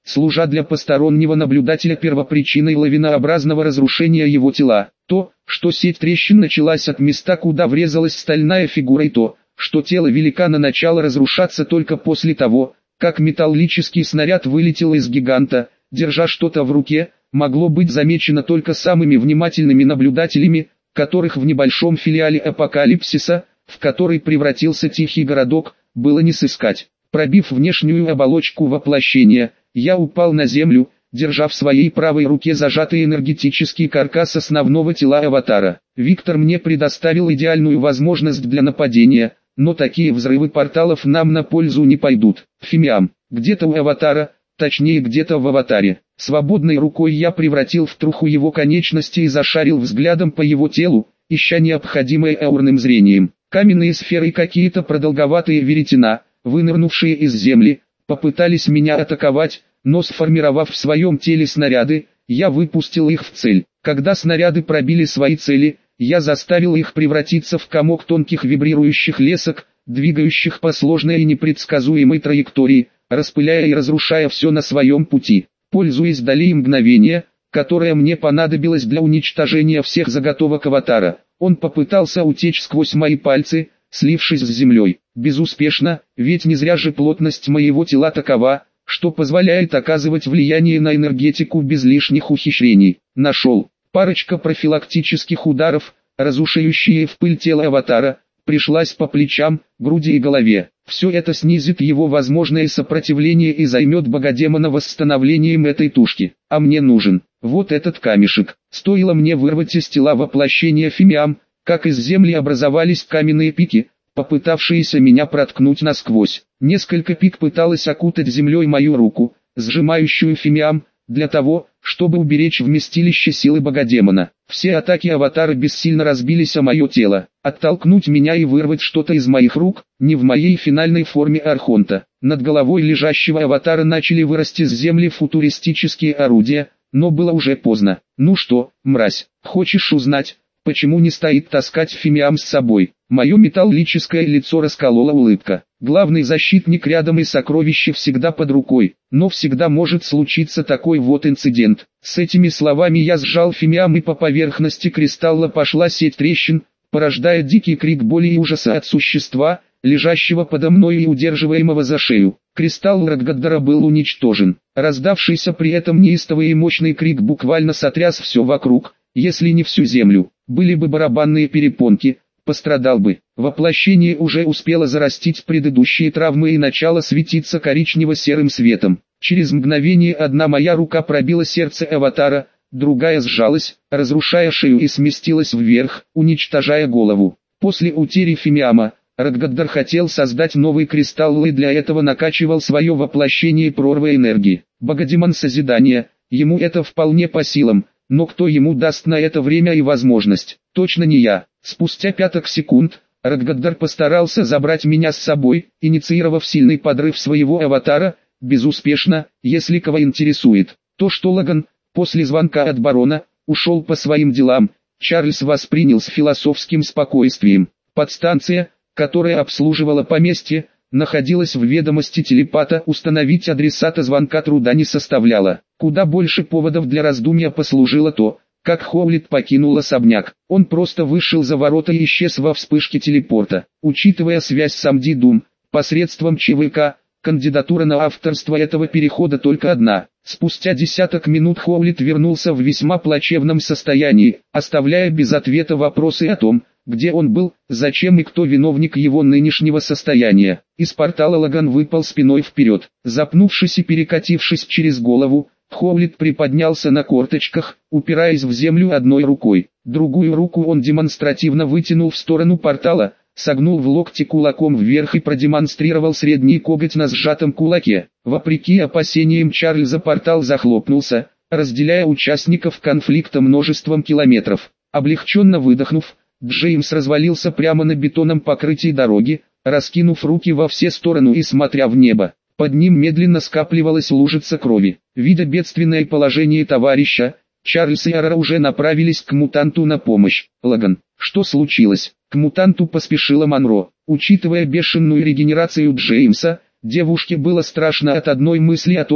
служа для постороннего наблюдателя первопричиной лавинообразного разрушения его тела. То, что сеть трещин началась от места, куда врезалась стальная фигура, и то, что тело великана начало разрушаться только после того, как металлический снаряд вылетел из гиганта, держа что-то в руке, могло быть замечено только самыми внимательными наблюдателями, которых в небольшом филиале апокалипсиса, в который превратился тихий городок, было не сыскать. Пробив внешнюю оболочку воплощения, я упал на землю, держа в своей правой руке зажатый энергетический каркас основного тела аватара. Виктор мне предоставил идеальную возможность для нападения, но такие взрывы порталов нам на пользу не пойдут. Фимиам, где-то у аватара, точнее где-то в аватаре. Свободной рукой я превратил в труху его конечности и зашарил взглядом по его телу, ища необходимое аурным зрением. Каменные сферы и какие-то продолговатые веретена, вынырнувшие из земли, попытались меня атаковать, но сформировав в своем теле снаряды, я выпустил их в цель. Когда снаряды пробили свои цели, я заставил их превратиться в комок тонких вибрирующих лесок, двигающих по сложной и непредсказуемой траектории, распыляя и разрушая все на своем пути. Пользуясь долей мгновения, которое мне понадобилось для уничтожения всех заготовок аватара, он попытался утечь сквозь мои пальцы, слившись с землей. Безуспешно, ведь не зря же плотность моего тела такова, что позволяет оказывать влияние на энергетику без лишних ухищрений. Нашел. Парочка профилактических ударов, разрушающие в пыль тело аватара, пришлась по плечам, груди и голове. Все это снизит его возможное сопротивление и займет богодемона восстановлением этой тушки. А мне нужен вот этот камешек. Стоило мне вырвать из тела воплощения Фимиам, как из земли образовались каменные пики, попытавшиеся меня проткнуть насквозь. Несколько пик пыталось окутать землей мою руку, сжимающую Фимиам, для того, чтобы уберечь вместилище силы богодемона. Все атаки аватара бессильно разбились о мое тело. Оттолкнуть меня и вырвать что-то из моих рук, не в моей финальной форме архонта. Над головой лежащего аватара начали вырасти с земли футуристические орудия, но было уже поздно. Ну что, мразь, хочешь узнать, почему не стоит таскать Фимиам с собой? Мое металлическое лицо расколола улыбка. Главный защитник рядом и сокровище всегда под рукой, но всегда может случиться такой вот инцидент. С этими словами я сжал Фимиам, и по поверхности кристалла пошла сеть трещин, порождая дикий крик боли и ужаса от существа, лежащего подо мной и удерживаемого за шею. Кристалл Рагаддара был уничтожен. Раздавшийся при этом неистовый и мощный крик буквально сотряс все вокруг, если не всю землю. Были бы барабанные перепонки, пострадал бы. Воплощение уже успело зарастить предыдущие травмы и начало светиться коричнево-серым светом. Через мгновение одна моя рука пробила сердце аватара, другая сжалась, разрушая шею, и сместилась вверх, уничтожая голову. После утери Фимиама, Рагаддар хотел создать новый кристалл и для этого накачивал свое воплощение прорвой энергии. Богодемон созидания, ему это вполне по силам, но кто ему даст на это время и возможность? Точно не я. Спустя 5 секунд, Рагаддар постарался забрать меня с собой, инициировав сильный подрыв своего аватара, безуспешно, если кого интересует. То, что Лаган, после звонка от барона, ушел по своим делам, Чарльз воспринял с философским спокойствием. Подстанция, которая обслуживала поместье, находилась в ведомости телепата, установить адресата звонка труда не составляло. Куда больше поводов для раздумья послужило то, как Хоулит покинул особняк. Он просто вышел за ворота и исчез во вспышке телепорта. Учитывая связь с Амди Дум, посредством ЧВК, кандидатура на авторство этого перехода только одна. Спустя десяток минут Хоулит вернулся в весьма плачевном состоянии, оставляя без ответа вопросы о том, где он был, зачем и кто виновник его нынешнего состояния. Из портала Лаган выпал спиной вперед. Запнувшись и перекатившись через голову, Хоулит приподнялся на корточках, упираясь в землю одной рукой. Другую руку он демонстративно вытянул в сторону портала, согнул в локте кулаком вверх и продемонстрировал средний коготь на сжатом кулаке. Вопреки опасениям Чарльза, портал захлопнулся, разделяя участников конфликта множеством километров. Облегченно выдохнув, Джеймс развалился прямо на бетонном покрытии дороги, раскинув руки во все стороны и смотря в небо. Под ним медленно скапливалась лужица крови. Видя бедственное положение товарища, Чарльз и Ара уже направились к мутанту на помощь. «Лаган, что случилось?» К мутанту поспешила Монро. Учитывая бешеную регенерацию Джеймса, девушке было страшно от одной мысли о том,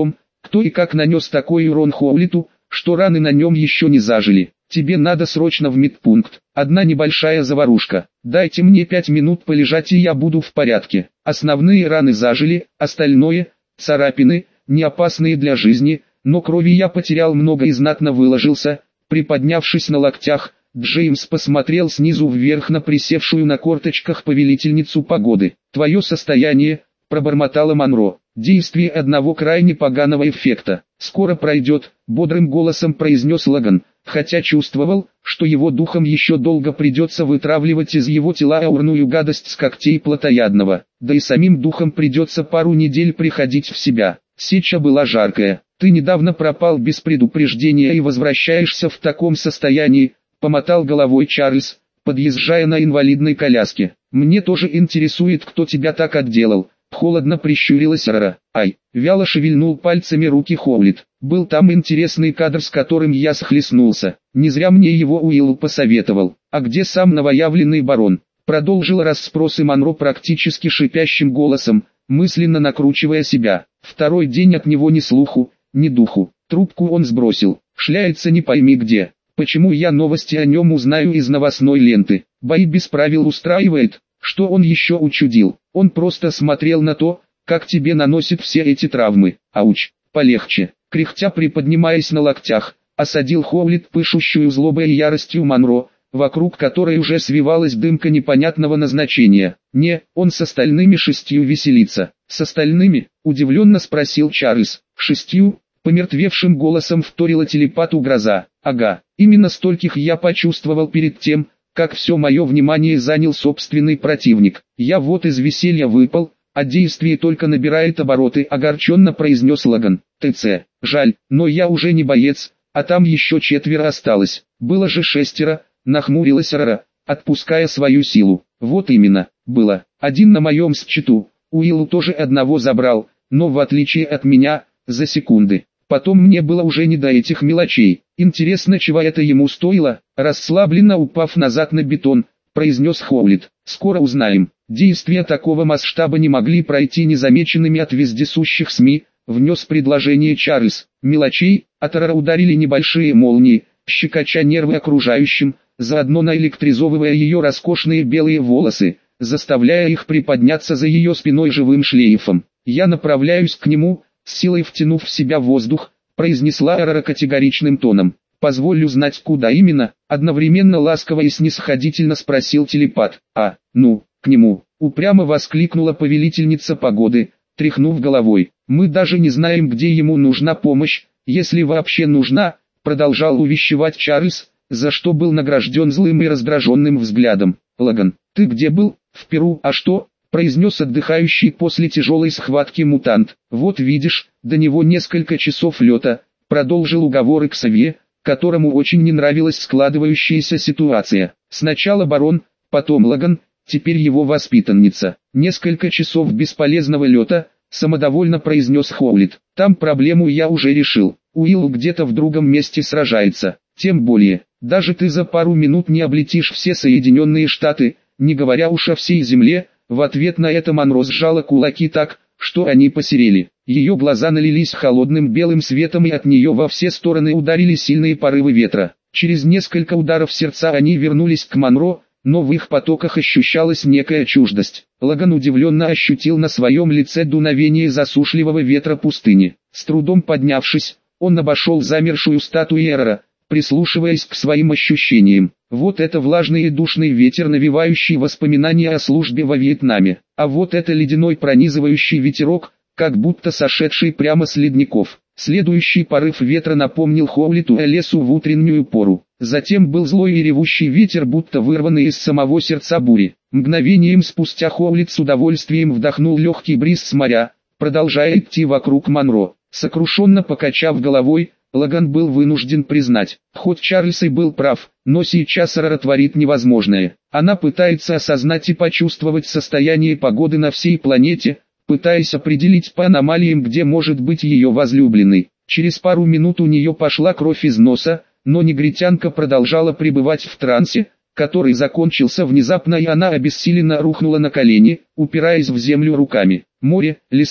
Кто и как нанес такой урон Хоулиту, что раны на нем еще не зажили? Тебе надо срочно в медпункт. Одна небольшая заварушка. Дайте мне 5 минут полежать, и я буду в порядке. Основные раны зажили, остальное – царапины, не опасные для жизни, но крови я потерял много и знатно выложился. Приподнявшись на локтях, Джеймс посмотрел снизу вверх на присевшую на корточках повелительницу погоды. «Твое состояние», – пробормотала Монро, – «действие одного крайне поганого эффекта. Скоро пройдет», – бодрым голосом произнес Лаган, хотя чувствовал, что его духом еще долго придется вытравливать из его тела аурную гадость с когтей плотоядного. Да и самим духом придется пару недель приходить в себя. Сеча была жаркая. «Ты недавно пропал без предупреждения и возвращаешься в таком состоянии», — помотал головой Чарльз, подъезжая на инвалидной коляске. «Мне тоже интересует, кто тебя так отделал», — холодно прищурилась Рара. «Ай!» — вяло шевельнул пальцами руки Хоулит. «Был там интересный кадр, с которым я схлестнулся. Не зря мне его Уилл посоветовал. А где сам новоявленный барон?» Продолжила расспросы Монро практически шипящим голосом, мысленно накручивая себя. Второй день от него ни слуху, ни духу. Трубку он сбросил. Шляется не пойми где. Почему я новости о нем узнаю из новостной ленты? Бои без правил устраивает? Что он еще учудил? Он просто смотрел на то, как тебе наносит все эти травмы. Ауч, полегче. Кряхтя приподнимаясь на локтях, осадил Хоулит пышущую злобой и яростью Монро, вокруг которой уже свивалась дымка непонятного назначения. «Не, он с остальными 6 веселится». «С остальными?» – удивленно спросил Чарльз. «6?» – помертвевшим голосом вторила телепату Гроза. «Ага, именно стольких я почувствовал перед тем, как все мое внимание занял собственный противник. Я вот из веселья выпал, а действие только набирает обороты», – огорченно произнес Лаган. «ТЦ, жаль, но я уже не боец, а там еще 4 осталось. Было же 6, нахмурилась Рара, отпуская свою силу. «Вот именно, было. Один на моем счету. Уилл тоже одного забрал, но в отличие от меня, за секунды. Потом мне было уже не до этих мелочей. Интересно, чего это ему стоило?» Расслабленно упав назад на бетон, произнес Хоулит. «Скоро узнаем». Действия такого масштаба не могли пройти незамеченными от вездесущих СМИ, внес предложение Чарльз. Мелочей, от Рара ударили небольшие молнии, щекоча нервы окружающим, заодно наэлектризовывая ее роскошные белые волосы, заставляя их приподняться за ее спиной живым шлейфом. «Я направляюсь к нему», с силой втянув в себя воздух, произнесла Рара категоричным тоном. «Позволь узнать, куда именно?» Одновременно ласково и снисходительно спросил телепат. «Ну, к нему», упрямо воскликнула повелительница погоды, тряхнув головой. «Мы даже не знаем, где ему нужна помощь, если вообще нужна», продолжал увещевать Чарльз, за что был награжден злым и раздраженным взглядом. «Лаган, ты где был?» «В Перу». «А что?» произнес отдыхающий после тяжелой схватки мутант. «Вот видишь, до него несколько часов лета», продолжил уговоры Ксавье, которому очень не нравилась складывающаяся ситуация. Сначала барон, потом Лаган, теперь его воспитанница. «Несколько часов бесполезного лета», самодовольно произнес Хоулит. «Там проблему я уже решил. Уилл где-то в другом месте сражается. Тем более, даже ты за пару минут не облетишь все Соединенные Штаты, не говоря уж о всей земле». В ответ на это Монро сжала кулаки так, что они посерели. Ее глаза налились холодным белым светом, и от нее во все стороны ударили сильные порывы ветра. Через несколько ударов сердца они вернулись к Монро, но в их потоках ощущалась некая чуждость. Лаган удивленно ощутил на своем лице дуновение засушливого ветра пустыни. С трудом поднявшись, он обошел замершую статую Эрора, прислушиваясь к своим ощущениям. Вот это влажный и душный ветер, навевающий воспоминания о службе во Вьетнаме. А вот это ледяной пронизывающий ветерок, как будто сошедший прямо с ледников. Следующий порыв ветра напомнил Хоулиту о лесу в утреннюю пору. Затем был злой и ревущий ветер, будто вырванный из самого сердца бури. Мгновением спустя Хоулит с удовольствием вдохнул легкий бриз с моря, продолжая идти вокруг Монро. Сокрушенно покачав головой, Лаган был вынужден признать, хоть Чарльз и был прав, но сейчас Рара творит невозможное. Она пытается осознать и почувствовать состояние погоды на всей планете, пытаясь определить по аномалиям, где может быть ее возлюбленный. Через пару минут у нее пошла кровь из носа, но негритянка продолжала пребывать в трансе, который закончился внезапно, и она обессиленно рухнула на колени, упираясь в землю руками. Море, леса,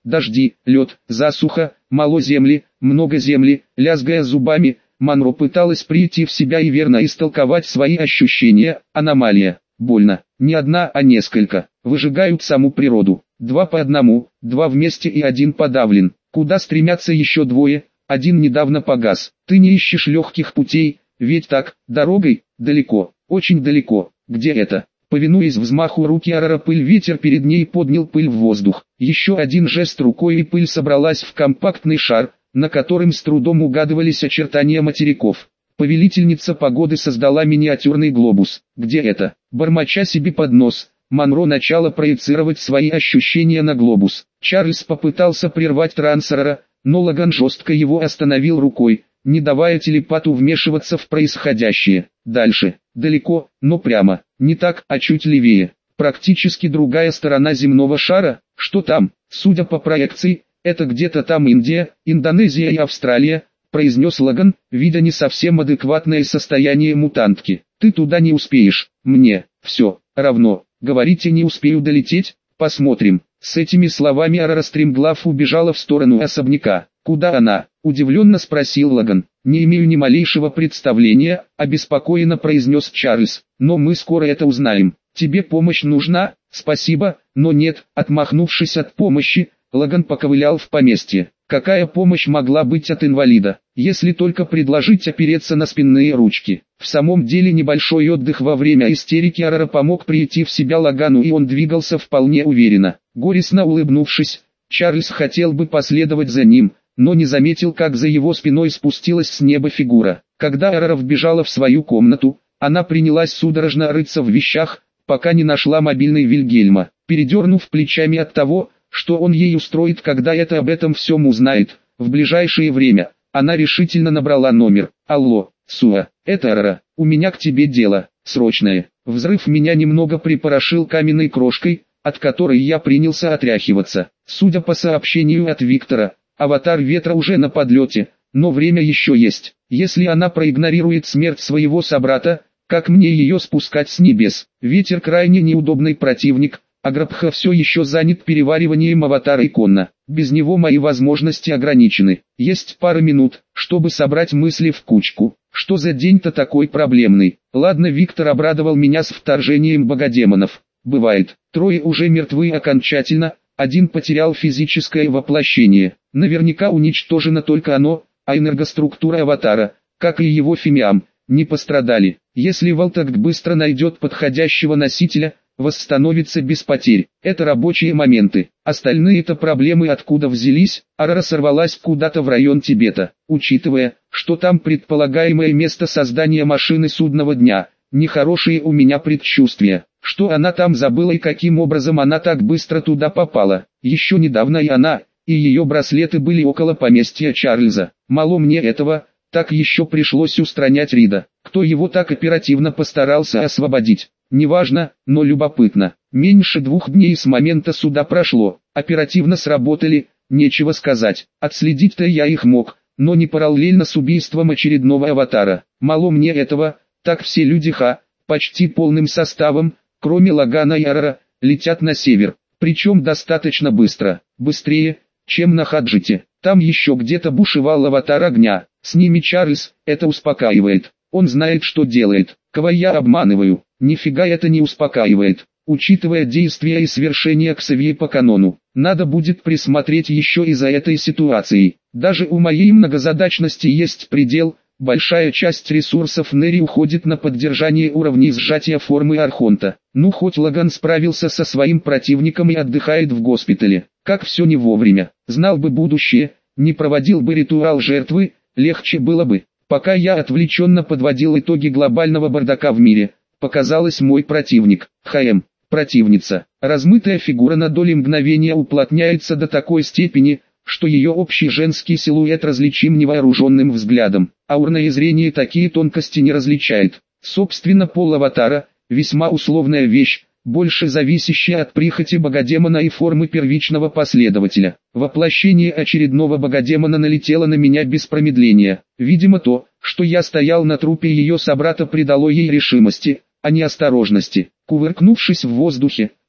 дожди, лед, засуха, мало земли, много земли, лязгая зубами, Монро пыталась прийти в себя и верно истолковать свои ощущения. Аномалия, больно, не одна, а несколько, выжигают саму природу, два по одному, два вместе и один подавлен, куда стремятся еще двое, один недавно погас. Ты не ищешь легких путей, ведь так, дорогой, далеко, очень далеко, где это? Повинуясь взмаху руки Арара, ветер перед ней поднял пыль в воздух. Еще один жест рукой, и пыль собралась в компактный шар, на котором с трудом угадывались очертания материков. Повелительница погоды создала миниатюрный глобус. Где это? Бормоча себе под нос, Монро начала проецировать свои ощущения на глобус. Чарльз попытался прервать транс Арара, но Лаган жестко его остановил рукой, не давая телепату вмешиваться в происходящее. Дальше, далеко, но прямо, не так, а чуть левее. Практически другая сторона земного шара. Что там? Судя по проекции, это где-то там Индия, Индонезия и Австралия, произнес Лаган, видя не совсем адекватное состояние мутантки. Ты туда не успеешь, мне, все, равно, говорите, не успею долететь, посмотрим. С этими словами Арара стремглав убежала в сторону особняка. Куда она? Удивленно спросил Лаган. Не имею ни малейшего представления, обеспокоенно произнес Чарльз. Но мы скоро это узнаем. Тебе помощь нужна? Спасибо, но нет. Отмахнувшись от помощи, Лаган поковылял в поместье. Какая помощь могла быть от инвалида, если только предложить опереться на спинные ручки? В самом деле небольшой отдых во время истерики Арара помог прийти в себя Лагану, и он двигался вполне уверенно. Горестно улыбнувшись, Чарльз хотел бы последовать за ним, но не заметил, как за его спиной спустилась с неба фигура. Когда Арара вбежала в свою комнату, она принялась судорожно рыться в вещах, пока не нашла мобильный Вильгельма. Передернув плечами от того, что он ей устроит, когда это об этом всем узнает, в ближайшее время, она решительно набрала номер. Алло, Суа, это Арара, у меня к тебе дело, срочное. Взрыв меня немного припорошил каменной крошкой, от которой я принялся отряхиваться. Судя по сообщению от Виктора, аватар ветра уже на подлете, но время еще есть. Если она проигнорирует смерть своего собрата, как мне ее спускать с небес? Ветер крайне неудобный противник, а Грабха все еще занят перевариванием аватара Иконна. Без него мои возможности ограничены. Есть пара минут, чтобы собрать мысли в кучку. Что за день-то такой проблемный? Ладно, Виктор обрадовал меня с вторжением богодемонов. Бывает, трое уже мертвы окончательно, один потерял физическое воплощение. Наверняка уничтожено только оно, а энергоструктура аватара, как и его фимиам, не пострадали. Если Валтакт быстро найдет подходящего носителя, восстановится без потерь. Это рабочие моменты. Остальные-то проблемы откуда взялись? Арара сорвалась куда-то в район Тибета. Учитывая, что там предполагаемое место создания машины судного дня, нехорошие у меня предчувствия. Что она там забыла и каким образом она так быстро туда попала? Еще недавно и она, и ее браслеты были около поместья Чарльза. Мало мне этого, так еще пришлось устранять Рида. Кто его так оперативно постарался освободить? Неважно, но любопытно. Меньше 2 дней с момента суда прошло. Оперативно сработали, нечего сказать. Отследить-то я их мог, но не параллельно с убийством очередного аватара. Мало мне этого, так все люди почти полным составом, кроме Лагана и Арара, летят на север. Причем достаточно быстро. Быстрее, чем на Хаджите. Там еще где-то бушевал аватар огня. С ними Чарльз, это успокаивает. Он знает, что делает. Кого я обманываю? Нифига это не успокаивает. Учитывая действия и свершения Ксавье по канону, надо будет присмотреть еще и за этой ситуацией. Даже у моей многозадачности есть предел. Большая часть ресурсов Нери уходит на поддержание уровней сжатия формы Архонта. Ну хоть Лаган справился со своим противником и отдыхает в госпитале. Как все не вовремя. Знал бы будущее, не проводил бы ритуал жертвы, легче было бы. Пока я отвлеченно подводил итоги глобального бардака в мире, показалось мой противник, противница. Размытая фигура на доли мгновения уплотняется до такой степени, что ее общий женский силуэт различим невооруженным взглядом. Аурное зрение такие тонкости не различает. Собственно, пол аватара – весьма условная вещь, больше зависящая от прихоти богодемона и формы первичного последователя. Воплощение очередного богодемона налетело на меня без промедления. Видимо, то, что я стоял на трупе ее собрата, придало ей решимости, а не осторожности. Кувыркнувшись в воздухе,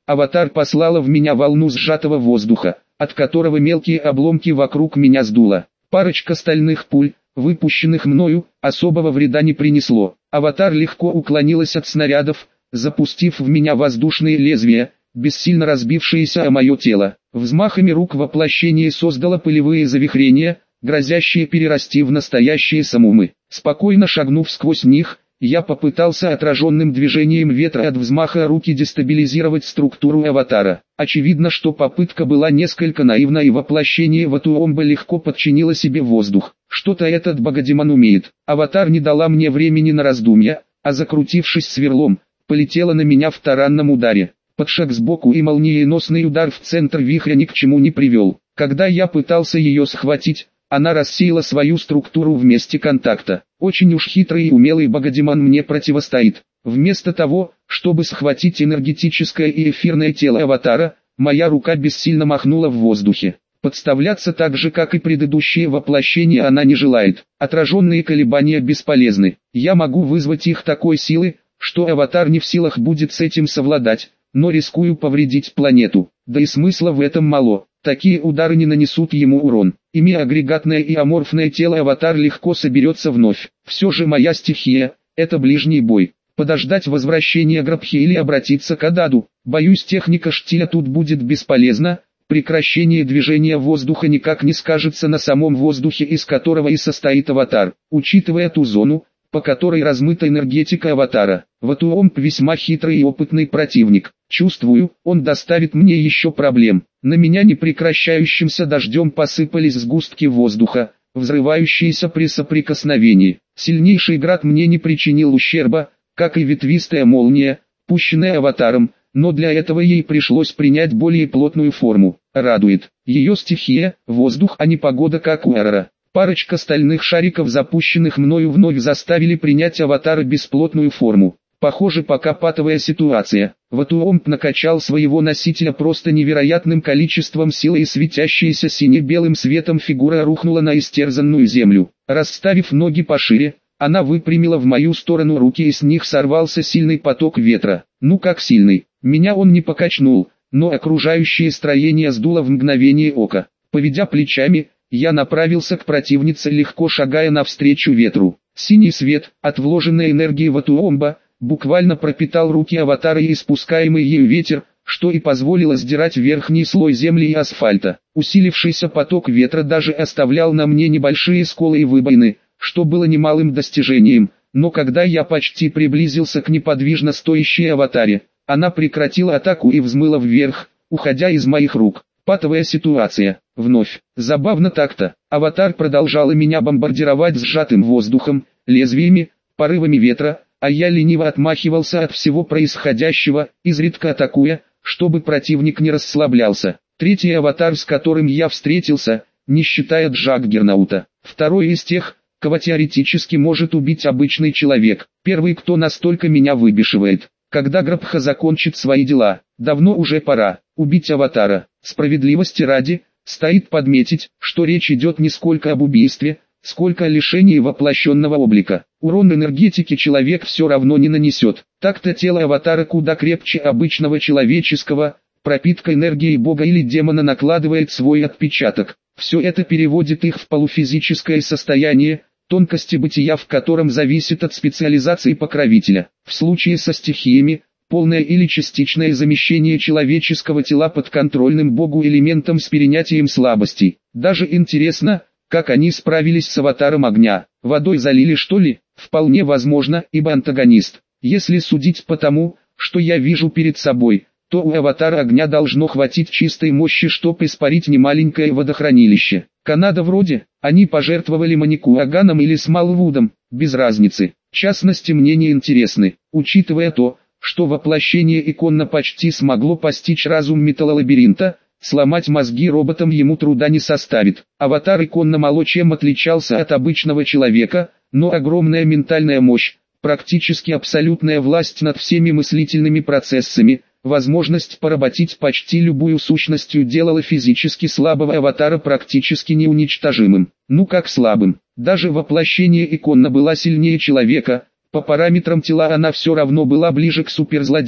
Аватар послала в меня волну сжатого воздуха, от которого мелкие обломки вокруг меня сдуло. Парочка стальных пуль, выпущенных мною, особого вреда не принесло. Аватар легко уклонилась от снарядов, запустив в меня воздушные лезвия, бессильно разбившиеся о мое тело. Взмахами рук воплощение создало пылевые завихрения, грозящие перерасти в настоящие самумы. Спокойно шагнув сквозь них, я попытался отраженным движением ветра от взмаха руки дестабилизировать структуру аватара. Очевидно, что попытка была несколько наивна, и воплощение Ватуомба легко подчинило себе воздух. Что-то этот богадемон умеет. Аватар не дала мне времени на раздумья, а закрутившись сверлом, полетела на меня в таранном ударе. Подшаг сбоку и молниеносный удар в центр вихря ни к чему не привел. Когда я пытался ее схватить, она рассеяла свою структуру в месте контакта. Очень уж хитрый и умелый богадемон мне противостоит. Вместо того, чтобы схватить энергетическое и эфирное тело аватара, моя рука бессильно махнула в воздухе. Подставляться так же, как и предыдущее воплощение, она не желает. Отраженные колебания бесполезны. Я могу вызвать их такой силы, что аватар не в силах будет с этим совладать, но рискую повредить планету. Да и смысла в этом мало. Такие удары не нанесут ему урон. Имея агрегатное и аморфное тело, аватар легко соберется вновь. Все же моя стихия – это ближний бой. Подождать возвращения Грабхи или обратиться к Ададу. Боюсь, техника штиля тут будет бесполезна. Прекращение движения воздуха никак не скажется на самом воздухе, из которого и состоит аватар. Учитывая ту зону, по которой размыта энергетика аватара, Ватуомб весьма хитрый и опытный противник. Чувствую, он доставит мне еще проблем. На меня непрекращающимся дождем посыпались сгустки воздуха, взрывающиеся при соприкосновении. Сильнейший град мне не причинил ущерба, как и ветвистая молния, пущенная аватаром, но для этого ей пришлось принять более плотную форму. Радует. Ее стихия – воздух, а не погода, как у Эрора. Парочка стальных шариков, запущенных мною, вновь заставили принять аватара бесплотную форму. Похоже, пока патовая ситуация. Ватуомб накачал своего носителя просто невероятным количеством силы, и светящаяся сине-белым светом фигура рухнула на истерзанную землю. Расставив ноги пошире, она выпрямила в мою сторону руки, и с них сорвался сильный поток ветра. Ну как сильный? Меня он не покачнул, но окружающее строение сдуло в мгновение ока. Поведя плечами, я направился к противнице, легко шагая навстречу ветру. Синий свет, от вложенной энергии Ватуомба, буквально пропитал руки аватара и испускаемый ею ветер, что и позволило сдирать верхний слой земли и асфальта. Усилившийся поток ветра даже оставлял на мне небольшие сколы и выбоины, что было немалым достижением, но когда я почти приблизился к неподвижно стоящей аватаре, она прекратила атаку и взмыла вверх, уходя из моих рук. Патовая ситуация. Вновь. Забавно так-то. Аватар продолжала меня бомбардировать сжатым воздухом, лезвиями, порывами ветра, а я лениво отмахивался от всего происходящего, изредка атакуя, чтобы противник не расслаблялся. Третий аватар, с которым я встретился, не считая Джаггернаута. Второй из тех, кого теоретически может убить обычный человек. Первый, кто настолько меня выбешивает. Когда Грабха закончит свои дела, давно уже пора убить аватара. Справедливости ради, стоит подметить, что речь идет не сколько об убийстве, сколько о лишении воплощенного облика. Урон энергетики человек все равно не нанесет. Так-то тело аватара куда крепче обычного человеческого, пропитка энергией бога или демона накладывает свой отпечаток. Все это переводит их в полуфизическое состояние, тонкости бытия в котором зависит от специализации покровителя. В случае со стихиями, полное или частичное замещение человеческого тела подконтрольным богу элементом с перенятием слабостей. Даже интересно, как они справились с аватаром огня. Водой залили, что ли? Вполне возможно, ибо антагонист. Если судить по тому, что я вижу перед собой, то у аватара огня должно хватить чистой мощи, чтоб испарить немаленькое водохранилище. Канада вроде, они пожертвовали Маникуаганом или Смалвудом, без разницы. Частности мне не интересны, учитывая то, что воплощение Иконна почти смогло постичь разум металлолабиринта, сломать мозги роботам ему труда не составит. Аватар Иконна мало чем отличался от обычного человека, но огромная ментальная мощь, практически абсолютная власть над всеми мыслительными процессами, возможность поработить почти любую сущностью делала физически слабого аватара практически неуничтожимым. Ну как слабым? Даже воплощение Иконна была сильнее человека, по параметрам тела она все равно была ближе к суперзлодеям,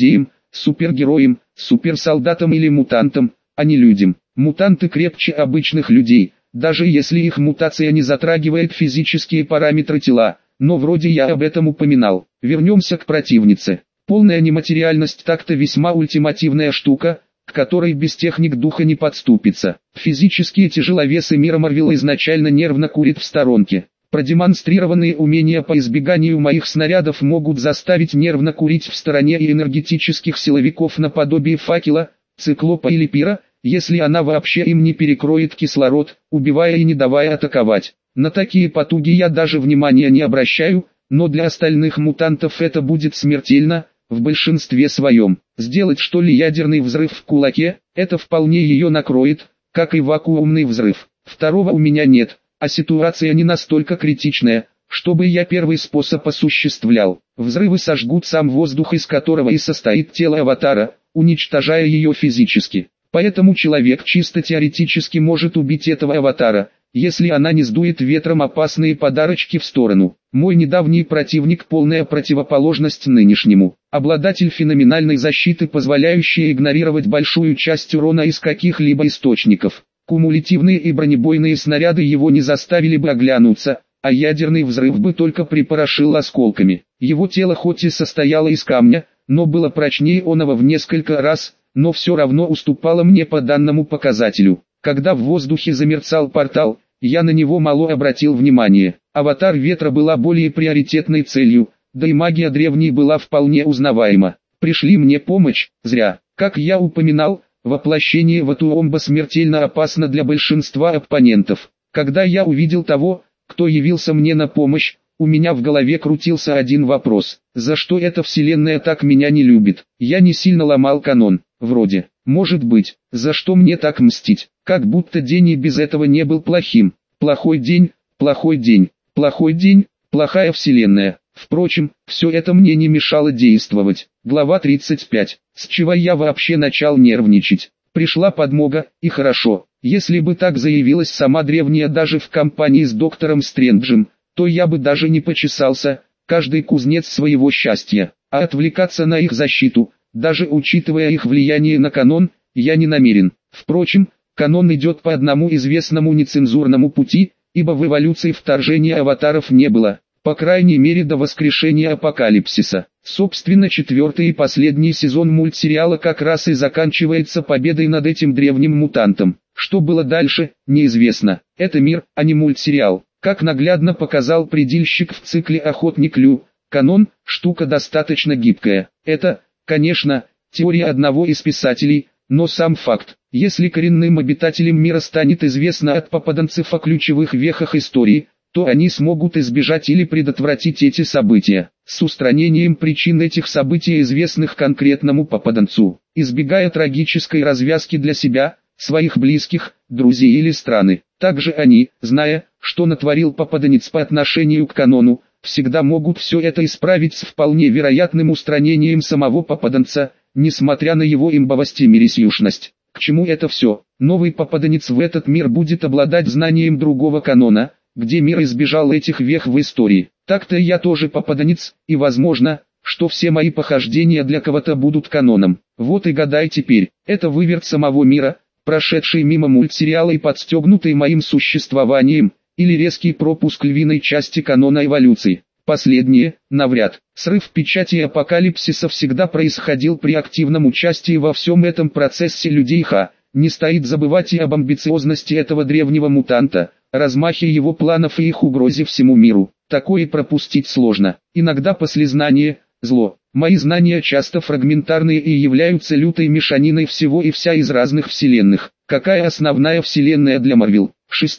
супергероем, суперсолдатом или мутантом, а не людям. Мутанты крепче обычных людей, даже если их мутация не затрагивает физические параметры тела, но вроде я об этом упоминал. Вернемся к противнице. Полная нематериальность так-то весьма ультимативная штука, к которой без техник духа не подступиться. Физические тяжеловесы мира Марвел изначально нервно курят в сторонке. Продемонстрированные умения по избеганию моих снарядов могут заставить нервно курить в стороне и энергетических силовиков наподобие факела, циклопа или пира, если она вообще им не перекроет кислород, убивая и не давая атаковать. На такие потуги я даже внимания не обращаю, но для остальных мутантов это будет смертельно, в большинстве своем. Сделать что ли ядерный взрыв в кулаке, это вполне ее накроет, как и вакуумный взрыв. Второго у меня нет, а ситуация не настолько критичная, чтобы я первый способ осуществлял. Взрывы сожгут сам воздух, из которого и состоит тело аватара, уничтожая ее физически. Поэтому человек чисто теоретически может убить этого аватара, если она не сдует ветром опасные подарочки в сторону. Мой недавний противник — полная противоположность нынешнему. Обладатель феноменальной защиты, позволяющей игнорировать большую часть урона из каких-либо источников. Кумулятивные и бронебойные снаряды его не заставили бы оглянуться, а ядерный взрыв бы только припорошил осколками. Его тело хоть и состояло из камня, но было прочнее оного в несколько раз, но все равно уступало мне по данному показателю. Когда в воздухе замерцал портал, я на него мало обратил внимание. Аватар ветра была более приоритетной целью, да и магия древней была вполне узнаваема. Пришли мне помощь, зря. Как я упоминал, воплощение Ватуомба смертельно опасно для большинства оппонентов. Когда я увидел того, кто явился мне на помощь, у меня в голове крутился один вопрос: за что эта вселенная так меня не любит? Я не сильно ломал канон, вроде. Может быть, за что мне так мстить? Как будто день и без этого не был плохим. Плохой день, плохой день, плохой день, плохая вселенная. Впрочем, все это мне не мешало действовать. Глава 35. С чего я вообще начал нервничать? Пришла подмога, и хорошо. Если бы так заявилась сама древняя даже в компании с доктором Стрэнджем, то я бы даже не почесался, каждый кузнец своего счастья. А отвлекаться на их защиту, даже учитывая их влияние на канон, я не намерен. Впрочем, канон идет по одному известному нецензурному пути, ибо в эволюции вторжения аватаров не было, по крайней мере до воскрешения апокалипсиса. Собственно, 4-й и последний сезон мультсериала как раз и заканчивается победой над этим древним мутантом. Что было дальше, неизвестно. Это мир, а не мультсериал. Как наглядно показал предельщик в цикле «Охотник Лю», канон – штука достаточно гибкая. Это, конечно, теория одного из писателей, но сам факт. Если коренным обитателям мира станет известно от попаданцев о ключевых вехах истории, то они смогут избежать или предотвратить эти события, с устранением причин этих событий, известных конкретному попаданцу, избегая трагической развязки для себя, своих близких, друзей или страны. Также они, зная, что натворил попаданец по отношению к канону, всегда могут все это исправить с вполне вероятным устранением самого попаданца, несмотря на его имбовость и мерзюшность. К чему это все? Новый попаданец в этот мир будет обладать знанием другого канона, где мир избежал этих вех в истории. Так-то я тоже попаданец, и возможно, что все мои похождения для кого-то будут каноном. Вот и гадай теперь, это выверт самого мира, прошедший мимо мультсериала и подстегнутый моим существованием, или резкий пропуск львиной части канона эволюции. Последнее, навряд. Срыв печати апокалипсиса всегда происходил при активном участии во всем этом процессе людей. Не стоит забывать и об амбициозности этого древнего мутанта, размахе его планов и их угрозе всему миру. Такое пропустить сложно. Иногда послезнание – зло. Мои знания часто фрагментарные и являются лютой мешаниной всего и вся из разных вселенных. Какая основная вселенная для Марвел?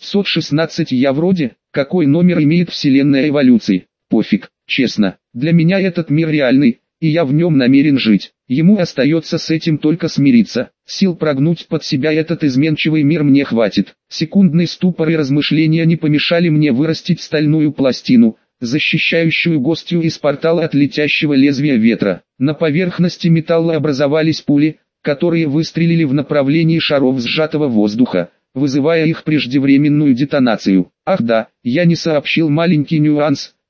616 я вроде. Какой номер имеет вселенная эволюции? Пофиг, честно. Для меня этот мир реальный, и я в нем намерен жить. Ему остается с этим только смириться. Сил прогнуть под себя этот изменчивый мир мне хватит. Секундный ступор и размышления не помешали мне вырастить стальную пластину, защищающую гостью из портала от летящего лезвия ветра. На поверхности металла образовались пули, которые выстрелили в направлении шаров сжатого воздуха, вызывая их преждевременную детонацию. Ах да, я не сообщил маленький нюанс.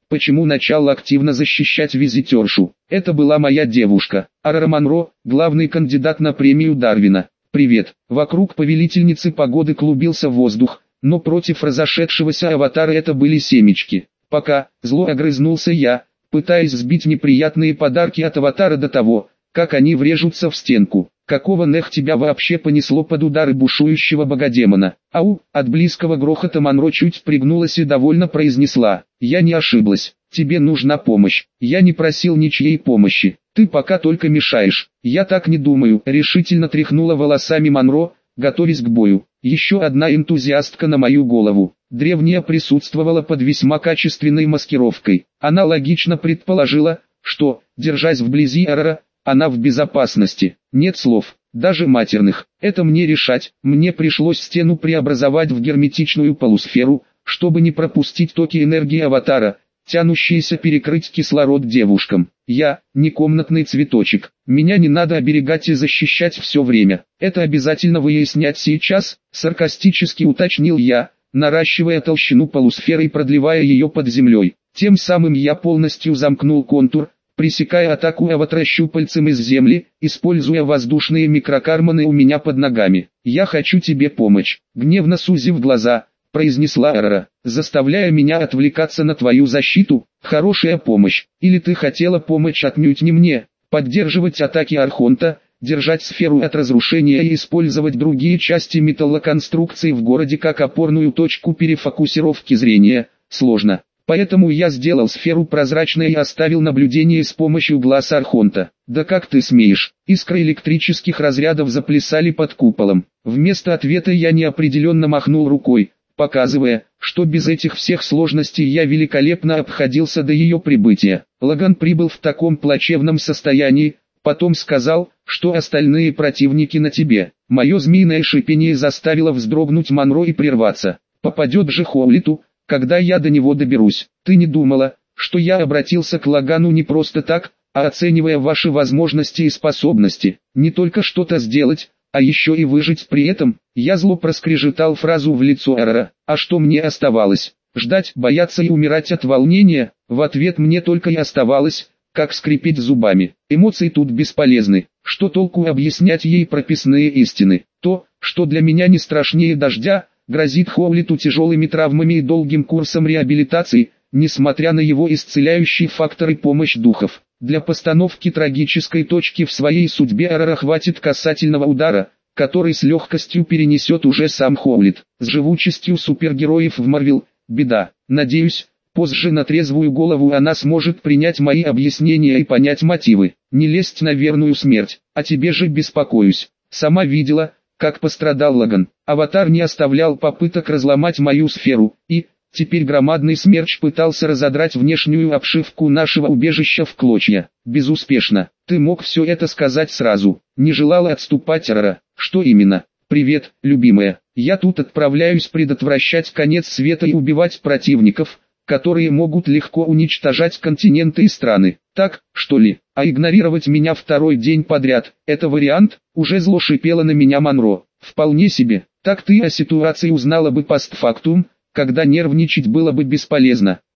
почему начал активно защищать визитершу. Это была моя девушка, Арара Монро, главный кандидат на премию Дарвина. Привет. Вокруг повелительницы погоды клубился воздух, но против разошедшегося аватара это были семечки. Пока, зло огрызнулся я, пытаясь сбить неприятные подарки от аватара до того, как они врежутся в стенку. Какого нех тебя вообще понесло под удары бушующего богодемона? Ау, от близкого грохота Монро чуть пригнулась и довольно произнесла. Я не ошиблась, тебе нужна помощь. Я не просил ничьей помощи, ты пока только мешаешь. Я так не думаю, решительно тряхнула волосами Монро, готовясь к бою. Еще одна энтузиастка на мою голову. Древняя присутствовала под весьма качественной маскировкой. Она логично предположила, что, держась вблизи Арара, она в безопасности. Нет слов, даже матерных. Это мне решать. Мне пришлось стену преобразовать в герметичную полусферу, чтобы не пропустить токи энергии аватара, тянущиеся перекрыть кислород девушкам. Я, не комнатный цветочек. Меня не надо оберегать и защищать все время. Это обязательно выяснять сейчас, саркастически уточнил я, наращивая толщину полусферы и продлевая ее под землей. Тем самым я полностью замкнул контур, пресекая атаку аватара щупальцем из земли, используя воздушные микрокарманы у меня под ногами. «Я хочу тебе помочь», гневно сузив глаза, произнесла Арара, заставляя меня отвлекаться на твою защиту. Хорошая помощь, или ты хотела помочь отнюдь не мне, поддерживать атаки Архонта, держать сферу от разрушения и использовать другие части металлоконструкции в городе как опорную точку перефокусировки зрения, сложно. Поэтому я сделал сферу прозрачной и оставил наблюдение с помощью глаз Архонта. Да как ты смеешь? Искры электрических разрядов заплясали под куполом. Вместо ответа я неопределенно махнул рукой, показывая, что без этих всех сложностей я великолепно обходился до ее прибытия. Лаган прибыл в таком плачевном состоянии, потом сказал, что остальные противники на тебе. Мое змеиное шипение заставило вздрогнуть Монро и прерваться. Попадет же Хоулиту, когда я до него доберусь. Ты не думала, что я обратился к Лагану не просто так, а оценивая ваши возможности и способности, не только что-то сделать, а еще и выжить при этом. Я зло проскрежетал фразу в лицо Арара. А что мне оставалось? Ждать, бояться и умирать от волнения? В ответ мне только и оставалось, как скрипеть зубами. Эмоции тут бесполезны. Что толку объяснять ей прописные истины? То, что для меня не страшнее дождя, грозит Хоулиту тяжелыми травмами и долгим курсом реабилитации, несмотря на его исцеляющий фактор и помощь духов. Для постановки трагической точки в своей судьбе Арара хватит касательного удара, который с легкостью перенесет уже сам Хоулит. С живучестью супергероев в Марвел, беда. Надеюсь, позже на трезвую голову она сможет принять мои объяснения и понять мотивы. Не лезть на верную смерть, о тебе же беспокоюсь. Сама видела, как пострадал Лаган. Аватар не оставлял попыток разломать мою сферу, и, теперь громадный смерч пытался разодрать внешнюю обшивку нашего убежища в клочья. Безуспешно. Ты мог все это сказать сразу. Не желала отступать Арара. Что именно? Привет, любимая. Я тут отправляюсь предотвращать конец света и убивать противников, которые могут легко уничтожать континенты и страны. Так, что ли? А игнорировать меня второй день подряд – это вариант? Уже зло шипело на меня Монро. Вполне себе. Так ты о ситуации узнала бы постфактум, когда нервничать было бы бесполезно.